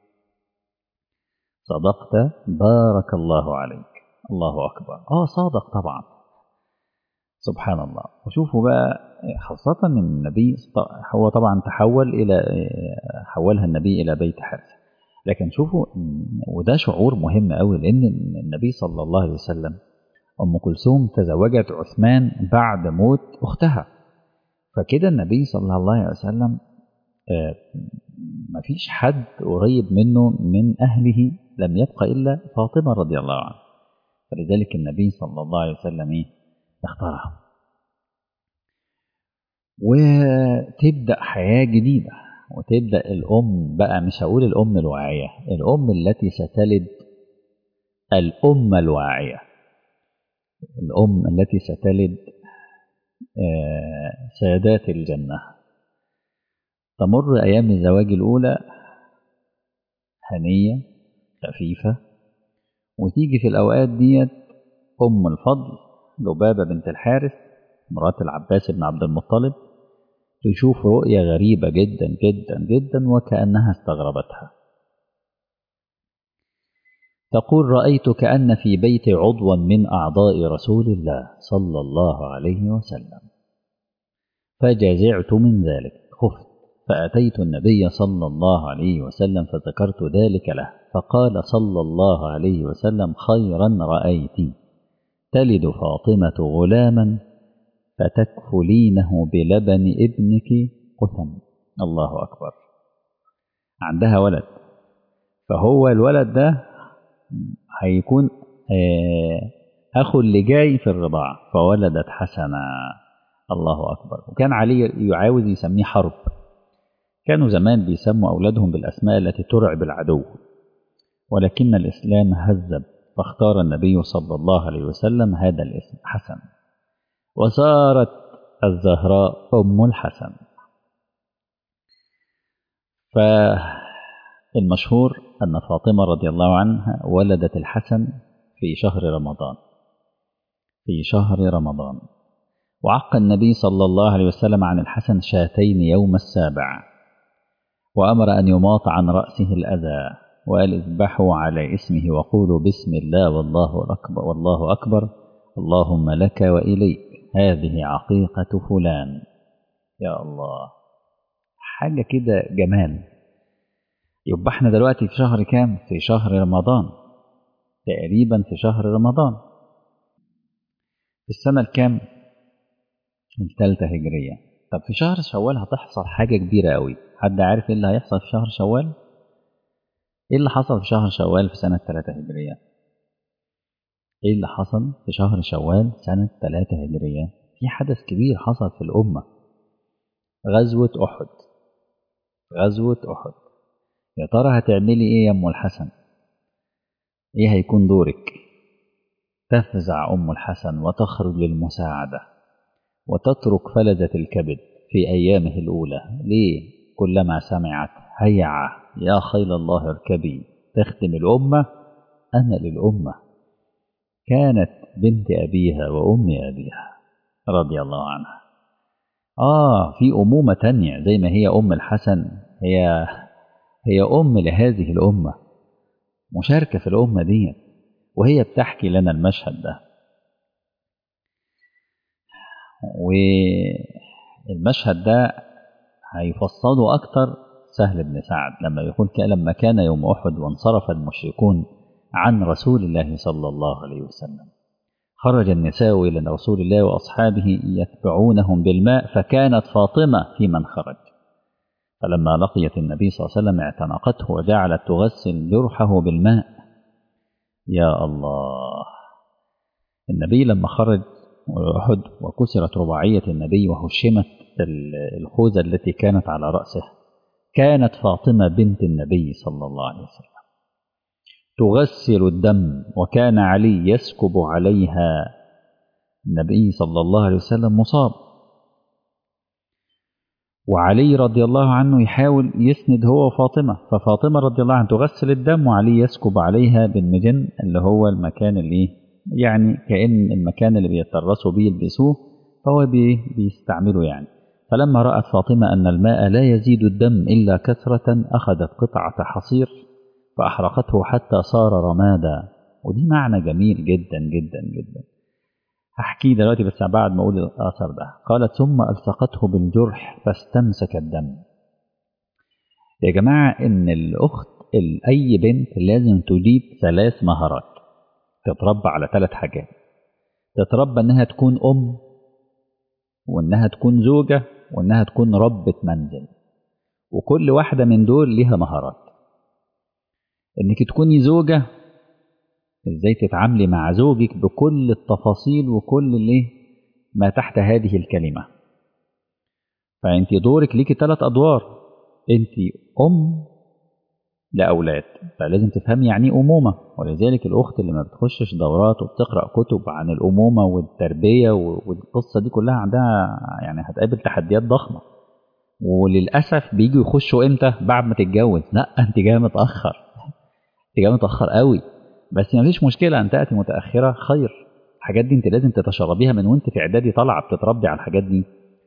صدقت بارك الله عليك. الله أكبر. صادق طبعا، سبحان الله. وشوفوا بقى خاصة من النبي هو طبعا حولها النبي إلى بيت حارثة، لكن شوفوا وده شعور مهم قوي، لأن النبي صلى الله عليه وسلم أم كلثوم تزوجت عثمان بعد موت أختها، فكده النبي صلى الله عليه وسلم ما فيش حد قريب منه من أهله لم يبقى إلا فاطمة رضي الله عنها، فلذلك النبي صلى الله عليه وسلم اختارها وتبدأ حياة جديدة، وتبدأ الأم بقى، مش هقول الأم الواعية، الأم التي ستلد الأمة الواعية، الأم التي ستلد سادات الجنة. تمر أيام الزواج الأولى هنية خفيفة، وتيجي في الأوقات ديت أم الفضل لبابة بنت الحارث مرات العباس بن عبد المطلب تشوف رؤية غريبة جدا جدا جدا وكأنها استغربتها. تقول رأيت كأن في بيتي عضوا من أعضاء رسول الله صلى الله عليه وسلم، فجزعت من ذلك، خفت، فأتيت النبي صلى الله عليه وسلم فذكرت ذلك له، فقال صلى الله عليه وسلم خيرا رأيت، تلد فاطمة غلاما فتكفلينه بلبن ابنك قثم. الله أكبر. عندها ولد، فهو الولد ده هيكون أخو اللي جاي في الرضاعة، فولدت حسنا. الله أكبر. وكان علي يعاوز يسميه حرب، كانوا زمان بيسموا أولادهم بالأسماء التي ترعب العدو، ولكن الإسلام هذب، فاختار النبي صلى الله عليه وسلم هذا الاسم حسن، وصارت الزهراء أم الحسن. فالمشهور أن فاطمة رضي الله عنها ولدت الحسن في شهر رمضان، في شهر رمضان، وعق النبي صلى الله عليه وسلم عن الحسن شاتين يوم السابع، وأمر أن يماط عن رأسه الأذى، وقال اذبحوا على اسمه وقولوا بسم الله والله أكبر، والله أكبر، اللهم لك وإليك، هذه عقيقة فلان. يا الله، حاجة كده جمال. يبقى احنا دلوقتي في شهر كام؟ في شهر رمضان، تقريبا في شهر رمضان، في السنة الكام؟ الثالثة هجرية. طب في شهر شوال هتحصل حاجة كبيرة قوي. حد عارف ايه اللي هيحصل في شهر شوال؟ ايه اللي حصل في شهر شوال في سنة 3 هجرية؟ ايه اللي حصل في شهر شوال سنة 3 هجرية؟ في حدث كبير حصل في الأمة، غزوة أحد. غزوة أحد. يا ترى هتعملي ايه يا أم الحسن؟ ايه هيكون دورك؟ تفزع أم الحسن وتخرج للمساعدة وتترك فلذة الكبد في أيامه الأولى. ليه؟ كلما سمعت هيعة يا خيل الله اركبي تخدم الأمة، أنا للأمة. كانت بنت أبيها وأم أبيها رضي الله عنها. في أمومة تانية، زي ما هي أم الحسن، هي أم لهذه الأمة، مشاركة في الأمة دي، وهي بتحكي لنا المشهد ده. والمشهد ده هيفصله أكتر سهل بن سعد لما يقول لما كان يوم أحد وانصرف المشركون عن رسول الله صلى الله عليه وسلم، خرج النساء إلى رسول الله وأصحابه يتبعونهم بالماء، فكانت فاطمة في من خرج، فلما لقيت النبي صلى الله عليه وسلم اعتنقته وجعلت تغسل جرحه بالماء. يا الله، النبي لما خرج أحد وكسرت رباعية النبي وهشمت الخوذة التي كانت على رأسه، كانت فاطمة بنت النبي صلى الله عليه وسلم تغسل الدم، وكان علي يسكب عليها. النبي صلى الله عليه وسلم مصاب، وعلي رضي الله عنه يحاول يسند هو وفاطمة، ففاطمة رضي الله عنها تغسل الدم وعلي يسكب عليها بالمجن، اللي هو المكان اللي يعني كأن المكان اللي بيترسوا بيه يلبسوه، فهو بيستعمله يعني. فلما رأت فاطمة أن الماء لا يزيد الدم إلا كثرة، أخذت قطعة حصير فأحرقته حتى صار رمادا. ودي معنى جميل جدا جدا جدا، هحكيه دلوقتي بس بعد ما أقول الأثر ده. قالت ثم ألصقته بالجرح فاستمسك الدم. يا جماعة إن الأخت أي بنت لازم تجيب 3 مهارات، تتربى على 3 حاجات. تتربى إنها تكون أم، وإنها تكون زوجة، وإنها تكون ربة منزل، وكل واحدة من دول ليها مهارات. إنك تكوني زوجة، إزاي تتعاملي مع زوجك بكل التفاصيل وكل ما تحت هذه الكلمة. فأنت دورك ليكي 3 أدوار. أنت أم لأولاد، فلازم تفهمي يعني إيه أمومة. ولذلك الأخت اللي ما بتخشش دورات وبتقرأ كتب عن الأمومة والتربية والقصة دي كلها، عندها يعني هتقابل تحديات ضخمة. وللأسف بيجوا يخشوا إمتى؟ بعد ما تتجوز. لا، أنت جاية متأخر، أنت جاية متأخر قوي. بس ما فيش مشكلة أن تأتي متأخرة، خير. الحاجات دي أنت لازم تتشربيها من وأنت في إعدادي، طالعة بتتربي على الحاجات دي.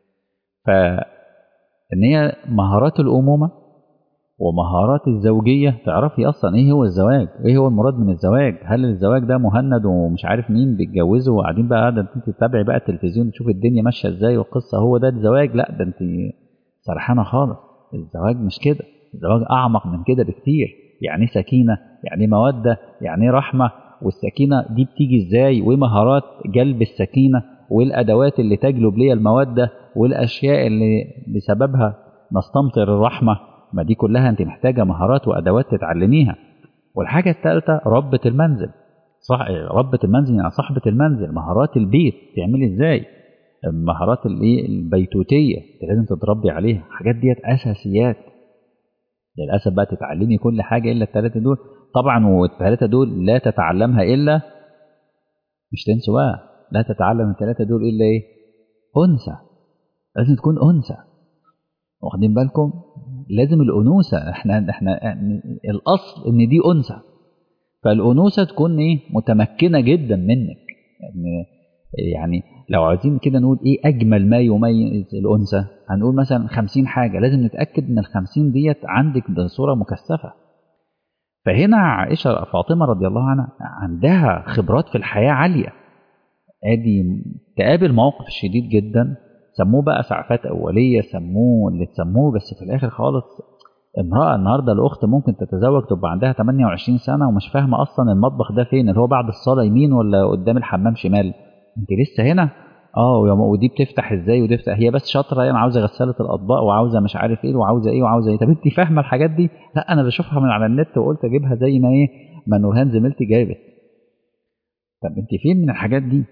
فإن هي مهارات الأمومة ومهارات الزوجية، تعرفي أصلا إيه هو الزواج، إيه هو المراد من الزواج. هل الزواج ده مهند ومش عارف مين بيتجوزوا وقاعدين بقى قاعدة أنت تتابعي بقى التلفزيون تشوف الدنيا ماشية إزاي والقصة، هو ده الزواج؟ لا، ده أنت سرحانة خالص. الزواج مش كده، الزواج أعمق من كده بكتير. يعني سكينة، يعني مودة، يعني رحمة. والسكينة دي بتيجي إزاي، ومهارات جلب السكينة، والأدوات اللي تجلب لي المودة، والأشياء اللي بسببها نستمطر الرحمة. ما دي كلها أنت محتاجة مهارات وأدوات تتعلميها. والحاجة الثالثة ربة المنزل. صح، ربة المنزل يعني صاحبة المنزل. مهارات البيت تعملي إزاي، مهارات البيتوتية لازم تتربي عليها. الحاجات ديت أساسيات. للأسف بقى تتعلمي كل حاجة إلا ال3 دول طبعا، وال3 دول لا تتعلمها إلا، مش تنسوا بقى، لا تتعلم ال3 دول إلا إيه؟ أنثى. لازم تكون أنثى، واخدين بالكم؟ لازم الأنوثة. احنا الأصل إن دي أنثى، فالأنوثة تكون إيه؟ متمكنة جدا منك. يعني لو عايزين كده نقول إيه أجمل ما يميز الأنثى، هنقول مثلا 50 حاجة، لازم نتأكد إن ال50 ديت عندك بصورة مكثفة. فهنا عائشة فاطمة رضي الله عنها عندها خبرات في الحياة عالية. ادي تقابل موقف شديد جدا سموه بقى سعفات أولية، سموه اللي تسموه، بس في الآخر خالص امرأة النهاردة الأخت ممكن تتزوج تبقى عندها 28 سنة ومش فاهمة أصلا المطبخ ده فين، اللي هو بعد الصلاة يمين ولا قدام الحمام شمال. أنت لسه هنا؟ ودي بتفتح ازاي ودي بتفتح، هي بس شاطره، انا عاوزه غساله الاطباق وعاوزه مش عارف ايه وعاوزه ايه وعاوزه ايه. طب انت فاهمه الحاجات دي؟ لا انا بشوفها من على النت وقلت اجيبها زي ما ايه ما نورهان زميلتي جابت. طب انت فين من الحاجات دي؟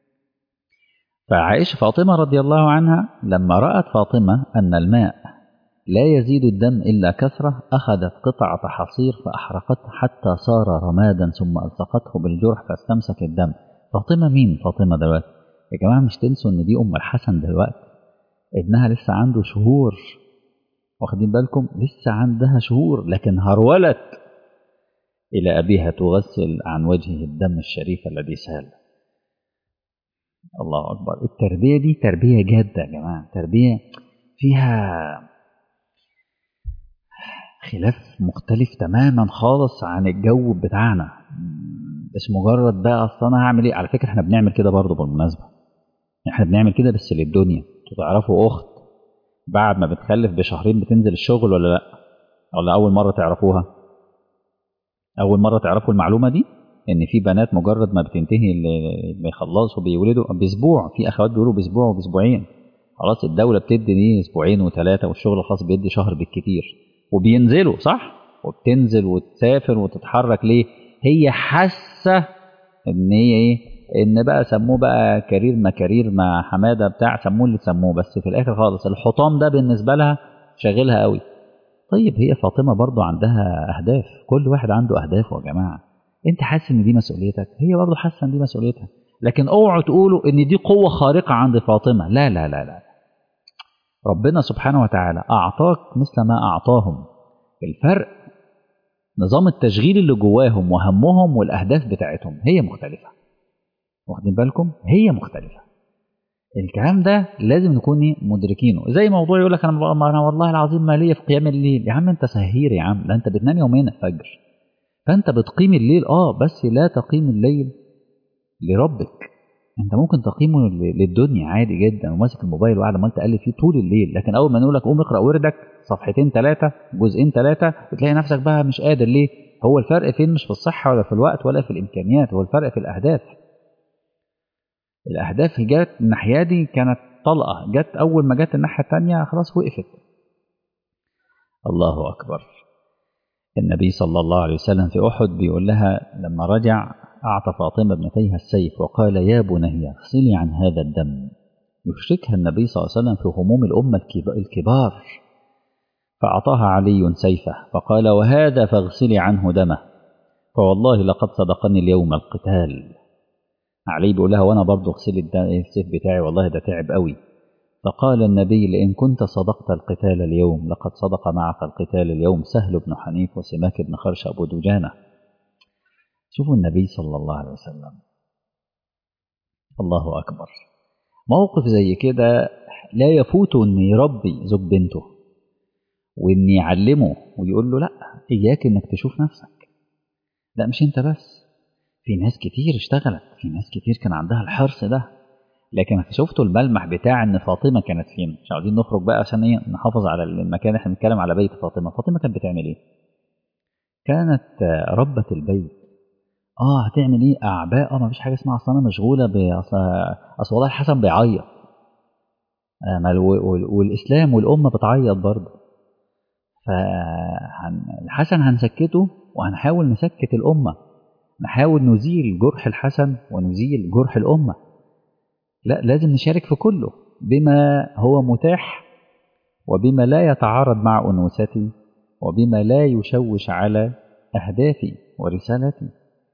فعائشه فاطمه رضي الله عنها لما رات فاطمه ان الماء لا يزيد الدم الا كثره، اخذت قطعه حصير فاحرقته حتى صار رمادا ثم الصقته بالجرح فاستمسك الدم. فاطمه مين فاطمه دلوقتي يا جماعه؟ مش تنسوا ان دي ام الحسن دلوقتي، ابنها لسه عنده شهور، واخدين بالكم؟ لسه عندها شهور لكن هرولت إلى أبيها تغسل عن وجهه الدم الشريف الذي سال. الله أكبر. التربية دي تربية جادة يا جماعة، تربية فيها خلاف مختلف تماما خالص عن الجو بتاعنا. مش مجرد بقى أصلا أنا هعمل إيه. على فكرة إحنا بنعمل كده برضه بالمناسبة، إحنا بنعمل كده بس للدنيا. تعرفوا أخت بعد ما بتخلف بشهرين بتنزل الشغل ولا لأ؟ ولا أول مرة تعرفوها؟ أول مرة تعرفوا المعلومة دي؟ إن في بنات مجرد ما بتنتهي اللي بيخلصوا بيولدوا بأسبوع، في أخوات بيقولوا بأسبوع وبأسبوعين، خلاص الدولة بتدي دي أسبوعين وثلاثة، والشغل الخاص بيدي شهر بالكتير، وبينزلوا صح؟ وبتنزل وتسافر وتتحرك. ليه؟ هي حاسة إن هي إيه؟ إن بقى سموه بقى كارير ما كارير ما حمادة بتاع، سموه اللي سموه، بس في الآخر خالص الحطام ده بالنسبة لها شاغلها قوي. طيب هي فاطمة برضو عندها أهداف، كل واحد عنده أهدافه يا جماعة. أنت حاسس إن دي مسؤوليتك، هي برضو حاسة إن دي مسؤوليتها، لكن اوعوا تقولوا إن دي قوة خارقة عند فاطمة. لا لا لا لا، ربنا سبحانه وتعالى أعطاك مثل ما أعطاهم. الفرق نظام التشغيل اللي جواهم وهمهم والأهداف بتاعتهم هي مختلفة، واخدين بالكم؟ هي مختلفة. الكلام ده لازم نكون مدركينه. زي موضوع يقول لك انا والله العظيم ما ليا في قيام الليل. يا عم انت سهير يا عم، لا انت بتنام يومين الفجر، فانت بتقيم الليل بس لا تقيم الليل لربك. انت ممكن تقيمه للدنيا عادي جدا وماسك الموبايل وقاعد عمال تقلب فيه طول الليل، لكن اول ما نقول لك قوم اقرا وردك صفحتين ثلاثه جزئين ثلاثه بتلاقي نفسك بقى مش قادر. ليه؟ هو الفرق فين؟ مش في الصحه ولا في الوقت ولا في الامكانيات، هو الفرق في الاهداف. الأهداف جت الناحية دي كانت طلقة، جت أول ما جت الناحية التانية خلاص وقفت. الله أكبر. النبي صلى الله عليه وسلم في أحد بيقول لها لما رجع أعطى فاطمة ابنتيها السيف وقال يا بني اغسلي عن هذا الدم. يشركها النبي صلى الله عليه وسلم في هموم الأمة الكبار. فأعطاها علي سيفه فقال وهذا فاغسلي عنه دمه، فوالله لقد صدقني اليوم القتال. علي بيقول لها وانا برضه اغسلي السيف بتاعي والله ده تعب قوي. فقال النبي لئن كنت صدقت القتال اليوم لقد صدق معك القتال اليوم سهل بن حنيف وسماك بن خرش أبو دجانة. شوفوا النبي صلى الله عليه وسلم. الله أكبر. موقف زي كده لا يفوته أن يربي زوج بنته وأن يعلمه ويقول له لا إياك أنك تشوف نفسك. لا مش أنت بس، في ناس كتير اشتغلت، في ناس كتير كان عندها الحرص ده، لكن شفتوا الملمح بتاع ان فاطمه كانت فين. مش عاوزين نخرج بقى عشان ايه نحافظ على المكان، احنا بنتكلم على بيت فاطمه. فاطمه كانت بتعمل ايه؟ كانت ربة البيت. هتعمل ايه؟ اعباء. ما فيش حاجه اسمها اصل انا مشغوله اصل والله الحسن بيعيط. والاسلام والامه بتعيط برضه. فالحسن هنسكته وهنحاول نسكت الامه، نحاول نزيل جرح الحسن ونزيل جرح الامه. لا لازم نشارك في كله بما هو متاح وبما لا يتعارض مع أنوثتي وبما لا يشوش على أهدافي ورسالتي.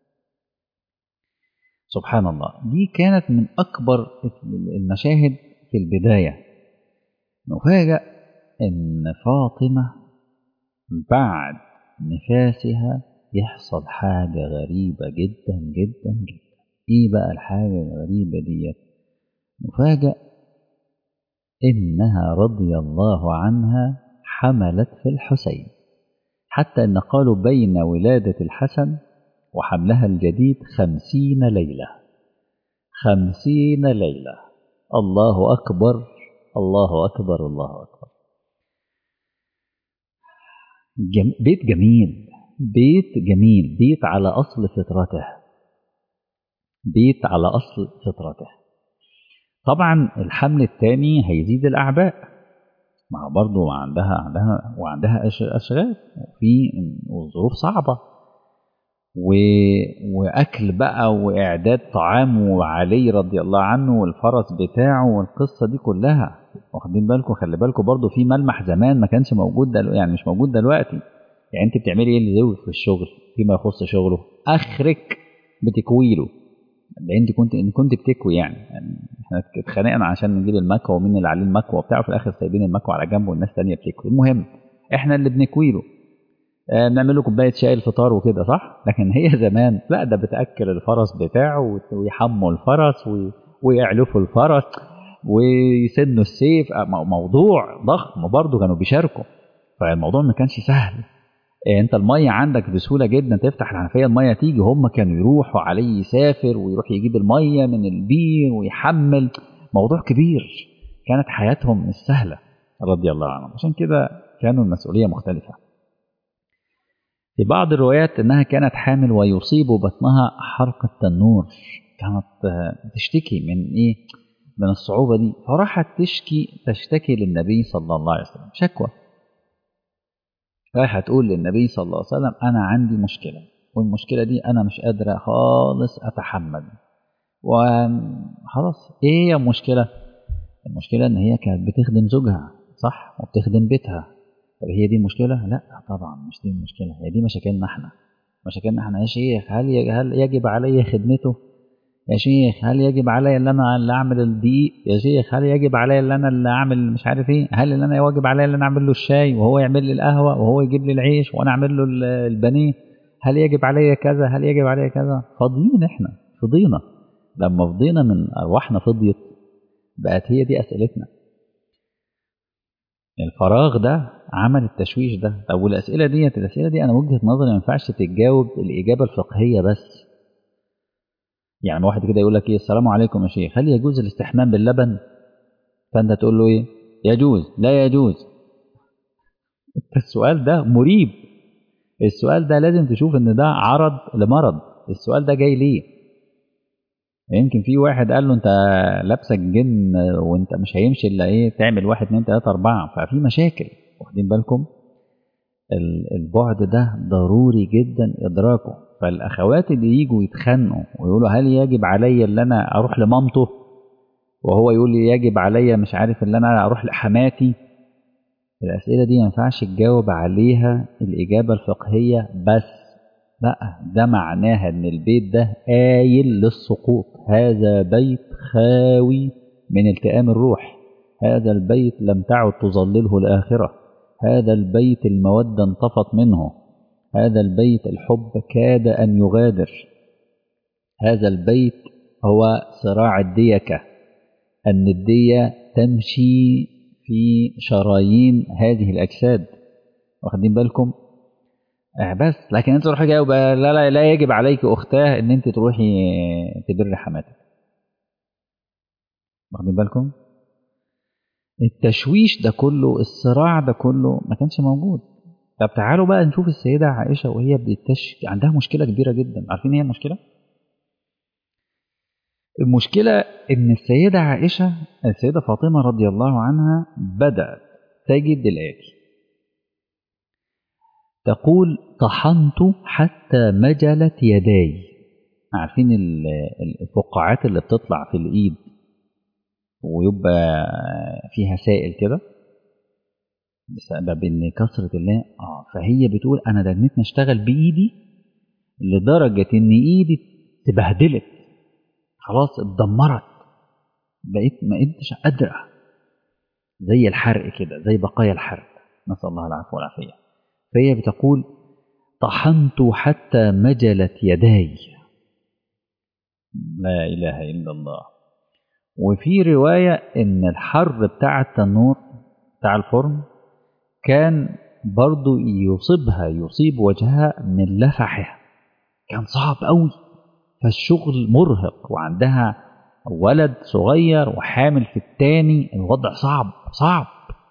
سبحان الله. دي كانت من أكبر المشاهد في البداية. نفاجأ أن فاطمة بعد نفاسها يحصل حاجة غريبة جدا جدا جدا. إيه بقى الحاجة الغريبة دي؟ نفاجأ إنها رضي الله عنها حملت في الحسين، حتى إن قالوا بين ولادة الحسن وحملها الجديد 50 ليلة. 50 ليلة. الله أكبر. الله أكبر الله أكبر. بيت جميل، بيت جميل، بيت على أصل فطرته، بيت على أصل فطرته. طبعا الحمل الثاني هيزيد الأعباء، ما برضو وعندها أشغال وفي ظروف صعبة وأكل بقى وإعداد طعام، وعلي رضي الله عنه والفرس بتاعه والقصة دي كلها. واخدين بالكم؟ خلي بالكم برضو في ملمح زمان ما كانش موجود يعني مش موجود دلوقتي. يعني انت بتعملي ايه لزوجك في الشغل فيما يخص شغله؟ اخرك بتكويله. انت كنت بتكوي يعني احنا اتخانقنا عشان نجيب المكوى ومين اللي عليه المكوى وبتاع، وفي الاخر سايبين المكوى على جنب والناس تانية بتكوي. المهم احنا اللي بنكويله، نعمل له كوبايه شاي الفطار وكده، صح؟ لكن هي زمان لا، ده بتاكل الفرس بتاعه ويحموا الفرس ويعلفوا الفرس ويسنوا السيف. موضوع ضخم برضه، كانوا بيشاركوا، فالموضوع ما كانش سهل. انت الميه عندك بسهوله جدا، تفتح الحنفيه الميه تيجي. هم كانوا يروحوا عليه يسافر ويروح يجيب الميه من البير ويحمل، موضوع كبير. كانت حياتهم مش سهله رضي الله عنهم، عشان كده كانوا المسؤوليه مختلفه. في بعض الروايات انها كانت حامل ويصيب بطنها حرق التنور، كانت تشتكي من ايه؟ من الصعوبه دي، فراحت تشتكي للنبي صلى الله عليه وسلم شكوى. رايحة تقول للنبي صلى الله عليه وسلم أنا عندي مشكلة، والمشكلة دي أنا مش قادرة خالص أتحمل، وخلاص. إيه هي المشكلة؟ المشكلة إن هي كانت بتخدم زوجها، صح، وبتخدم بيتها. طب هي دي المشكلة؟ لا طبعا مش دي المشكلة، هي دي مشاكلنا إحنا. مشاكلنا إحنا يا شيخ. هل يجب علي خدمته؟ يا شيخ هل يجب علي ان انا اللي اعمل الدقيق؟ يا شيخ هل يجب علي ان انا اللي اعمل مش عارف ايه؟ هل ان انا واجب علي ان انا اعمل له الشاي وهو يعمل لي القهوه وهو يجيب لي العيش وانا اعمل له البانيه؟ هل يجب علي كذا؟ هل يجب علي كذا؟ فاضيين احنا، فضينا. لما فضينا من ارواحنا فضيت، بقت هي دي اسئلتنا. الفراغ ده عمل التشويش ده. طب والاسئله دي انا وجهه نظري ما ينفعش تتجاوب الاجابه الفقهيه بس. يعني واحد كده يقول لك ايه، السلام عليكم يا شيخ، هل يجوز الاستحمام باللبن؟ فانت تقول له ايه؟ يجوز، لا يجوز. السؤال ده مريب. السؤال ده لازم تشوف ان ده عرض لمرض. السؤال ده جاي ليه؟ يمكن في واحد قال له انت لابسك جن وانت مش هيمشي الا ايه، تعمل 1 2 3 4. ففي مشاكل، واخدين بالكم؟ البعد ده ضروري جدا ادراكه. فالاخوات اللي يجوا يتخانقوا ويقولوا هل يجب علي ان انا اروح لمامته، وهو يقول لي يجب عليا مش عارف ان انا اروح لحماتي، الاسئله دي ما ينفعش تجاوب عليها الاجابه الفقهيه بس. لا، ده معناها ان البيت ده آيل للسقوط. هذا بيت خاوي من التئام الروح. هذا البيت لم تعد تظلله الاخره. هذا البيت الموده انطفت منه. هذا البيت الحب كاد ان يغادر. هذا البيت هو صراع الديكه، أن الدية تمشي في شرايين هذه الأجساد، واخدين بالكم؟ بس لكن أنت تروحي جاوب لا لا لا يجب عليك أختاه أن أنت تروحي تبر حماتك، واخدين بالكم؟ التشويش ده كله، الصراع ده كله ما كانش موجود. طب تعالوا بقى نشوف السيدة عائشة وهي بتشكي، عندها مشكلة كبيرة جدا. عارفين هي المشكلة؟ المشكلة إن السيدة عائشة، السيدة فاطمة رضي الله عنها بدأت تجد الآتي، تقول طحنت حتى مجلت يداي. عارفين الفقاعات اللي بتطلع في الإيد ويبقى فيها سائل كده بسبب إن كثرة الله. فهي بتقول أنا دنيت نشتغل بإيدي لدرجة إن إيدي تبهدلت، خلاص اتدمرت، بقيت ما قدرتش قادرة، زي الحرق كده، زي بقايا الحرق، نسأل الله العفو والعافية. فهي بتقول طحنت حتى مجلت يداي. لا إله إلا الله. وفي رواية إن الحر بتاع التنور بتاع الفرن كان برضو يصيب وجهها من لفحه، كان صعب قوي. فالشغل مرهق، وعندها ولد صغير وحامل في التاني، الوضع صعب صعب.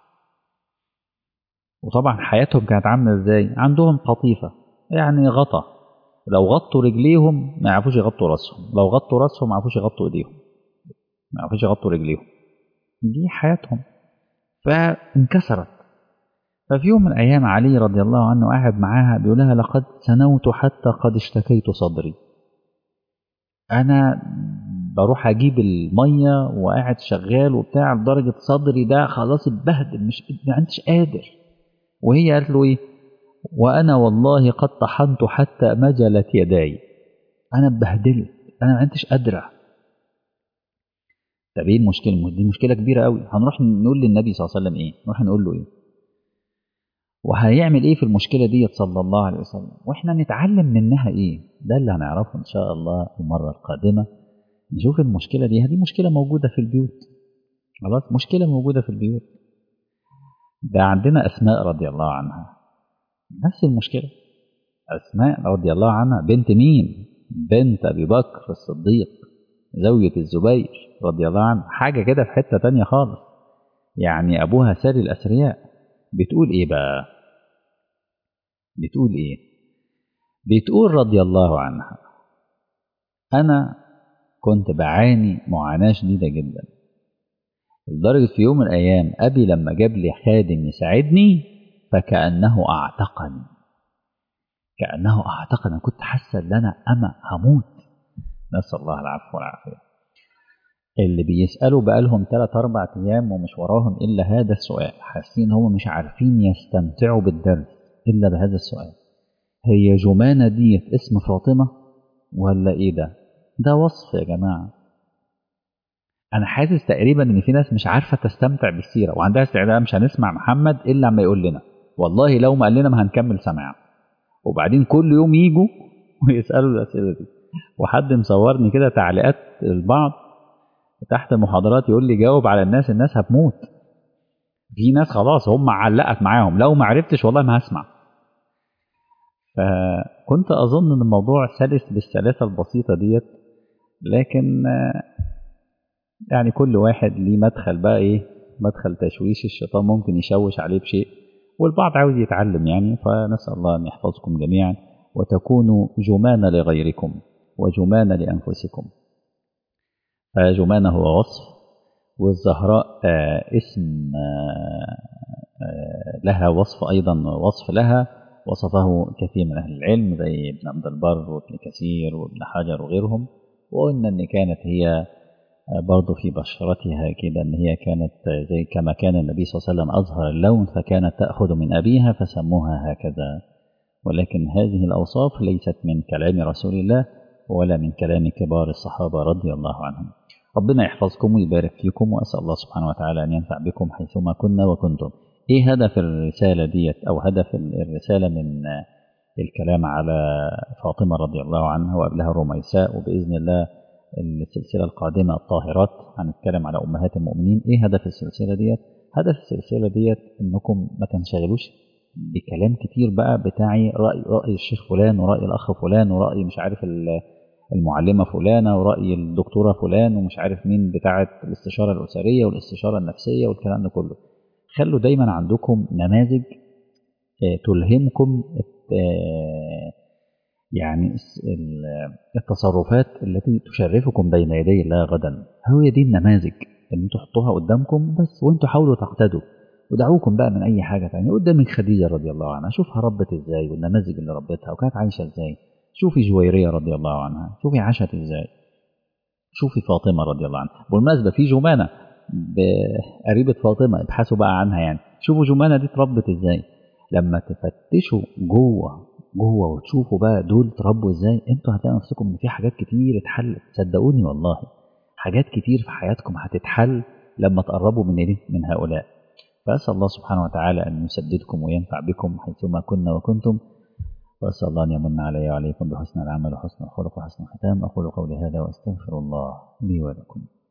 وطبعا حياتهم كانت عاملة ازاي؟ عندهم قطيفة يعني غطا، لو غطوا رجليهم ما يعرفوش يغطوا راسهم، لو غطوا راسهم ما يعرفوش يغطوا ايديهم، ما يعرفوش يغطوا رجليهم. دي حياتهم فانكسرت. ففي يوم من الأيام علي رضي الله عنه قاعد معاها بيقول لها لقد سنوت حتى قد اشتكيت صدري، أنا بروح أجيب المية وقاعد شغال وبتاع لدرجة صدري ده خلاص اتبهدل، ما انتش قادر. وهي قالت له إيه؟ وأنا والله قد طحنت حتى مجلت يداي، أنا اتبهدلت، أنا ما انتش قادرة. طب إيه المشكلة؟ دي مشكلة كبيرة قوي. هنروح نقول للنبي صلى الله عليه وسلم إيه؟ نروح نقول له إيه؟ وهيعمل ايه في المشكله ديت صلى الله عليه وسلم، واحنا نتعلم منها ايه؟ ده اللي هنعرفه ان شاء الله المره القادمه. نشوف المشكله دي، هذه مشكله موجوده في البيوت، خلاص مشكله موجوده في البيوت. ده عندنا اسماء رضي الله عنها نفس المشكله. اسماء رضي الله عنها بنت مين؟ بنت ابي بكر الصديق زوجة الزبير رضي الله عنه، حاجه كده في حته تانية خالص. يعني ابوها ساري الأثرياء. بتقول ايه بقى؟ بتقول ايه؟ بتقول رضي الله عنها أنا كنت بعاني معاناة شديدة جدا، لدرجة في يوم من الأيام أبي لما جاب لي خادم يساعدني فكأنه أعتقني، كأنه أعتقني، كنت حاسة إن أنا هموت. نسأل الله العفو والعافية. اللي بيسألوا بقالهم 3-4 أيام ومش وراهم إلا هذا السؤال، حاسين هم مش عارفين يستمتعوا بالدرس إلا بهذا السؤال: هي جمانة ديت اسم فاطمة ولا إيه ده؟ ده وصف يا جماعة. أنا حاسس تقريبا إن في ناس مش عارفة تستمتع بالسيرة وعندها استعداد مش هنسمع محمد إلا لما يقول لنا، والله لو ما قال لنا ما هنكمل سماع. وبعدين كل يوم يجوا ويسألوا الأسئلة دي. وحد مصورني كده تعليقات البعض تحت المحاضرات يقول لي جاوب على الناس هتموت. في ناس خلاص هم علقت معاهم لو ما عرفتش والله ما هسمع. فكنت أظن إن الموضوع سلس بالسلاسة البسيطة ديت، لكن يعني كل واحد ليه مدخل بقى ايه، مدخل تشويش الشيطان ممكن يشوش عليه بشيء، والبعض عاوز يتعلم يعني. فنسأل الله أن يحفظكم جميعا وتكونوا جمانة لغيركم وجمانة لأنفسكم. فجمانة هو وصف، والزهراء اسم لها وصف أيضا، وصف لها وصفه كثير من أهل العلم زي ابن عبد البر وابن كثير وابن حجر وغيرهم، وقلنا أن كانت هي برضو في بشرتها كده ان هي كانت زي كما كان النبي صلى الله عليه وسلم اظهر اللون فكانت تاخذ من ابيها فسموها هكذا. ولكن هذه الاوصاف ليست من كلام رسول الله ولا من كلام كبار الصحابه رضي الله عنهم. ربنا يحفظكم ويبارك فيكم، واسال الله سبحانه وتعالى ان ينفع بكم حيثما كنا وكنتم. ايه هدف الرساله ديت او هدف الرساله من الكلام على فاطمه رضي الله عنها وقبلها رميساء، وباذن الله السلسلة القادمة الطاهرات هنتكلم على أمهات المؤمنين. إيه هدف السلسلة ديت؟ هدف السلسلة ديت إنكم ما تنشغلوش بكلام كتير بقى بتاعي رأي الشيخ فلان ورأي الأخ فلان ورأي مش عارف المعلمة فلانة ورأي الدكتورة فلان ومش عارف مين بتاعة الاستشارة الأسرية والاستشارة النفسية والكلام ده كله. خلوا دايما عندكم نماذج تلهمكم يعني التصرفات التي تشرفكم بين يدي الله غدا. هي دي النماذج اللي انتوا حطوها قدامكم بس، وانتوا حاولوا تقتدوا ودعوكم بقى من اي حاجه ثانيه. قدامك خديجه رضي الله عنها، شوفها ربت ازاي والنماذج اللي ربتها وكانت عايشه ازاي. شوفي جويريه رضي الله عنها، شوفي عاشت ازاي. شوفي فاطمه رضي الله عنها. بالمناسبه في جمانه قريبه فاطمه، ابحثوا بقى عنها يعني. شوفوا جمانه دي اتربت ازاي. لما تفتشوا جوه وتشوفوا بقى دول تربوا ازاي، انتوا هتلاقوا نفسكم ان في حاجات كتير اتحلت. صدقوني والله حاجات كتير في حياتكم هتتحل لما تقربوا من هؤلاء. فأسأل الله سبحانه وتعالى أن يسددكم وينفع بكم حيثما كنا وكنتم، وأسأل الله أن يمن علي وعليكم بحسن العمل وحسن الخلق وحسن الختام. أقول قولي هذا وأستغفر الله لي ولكم.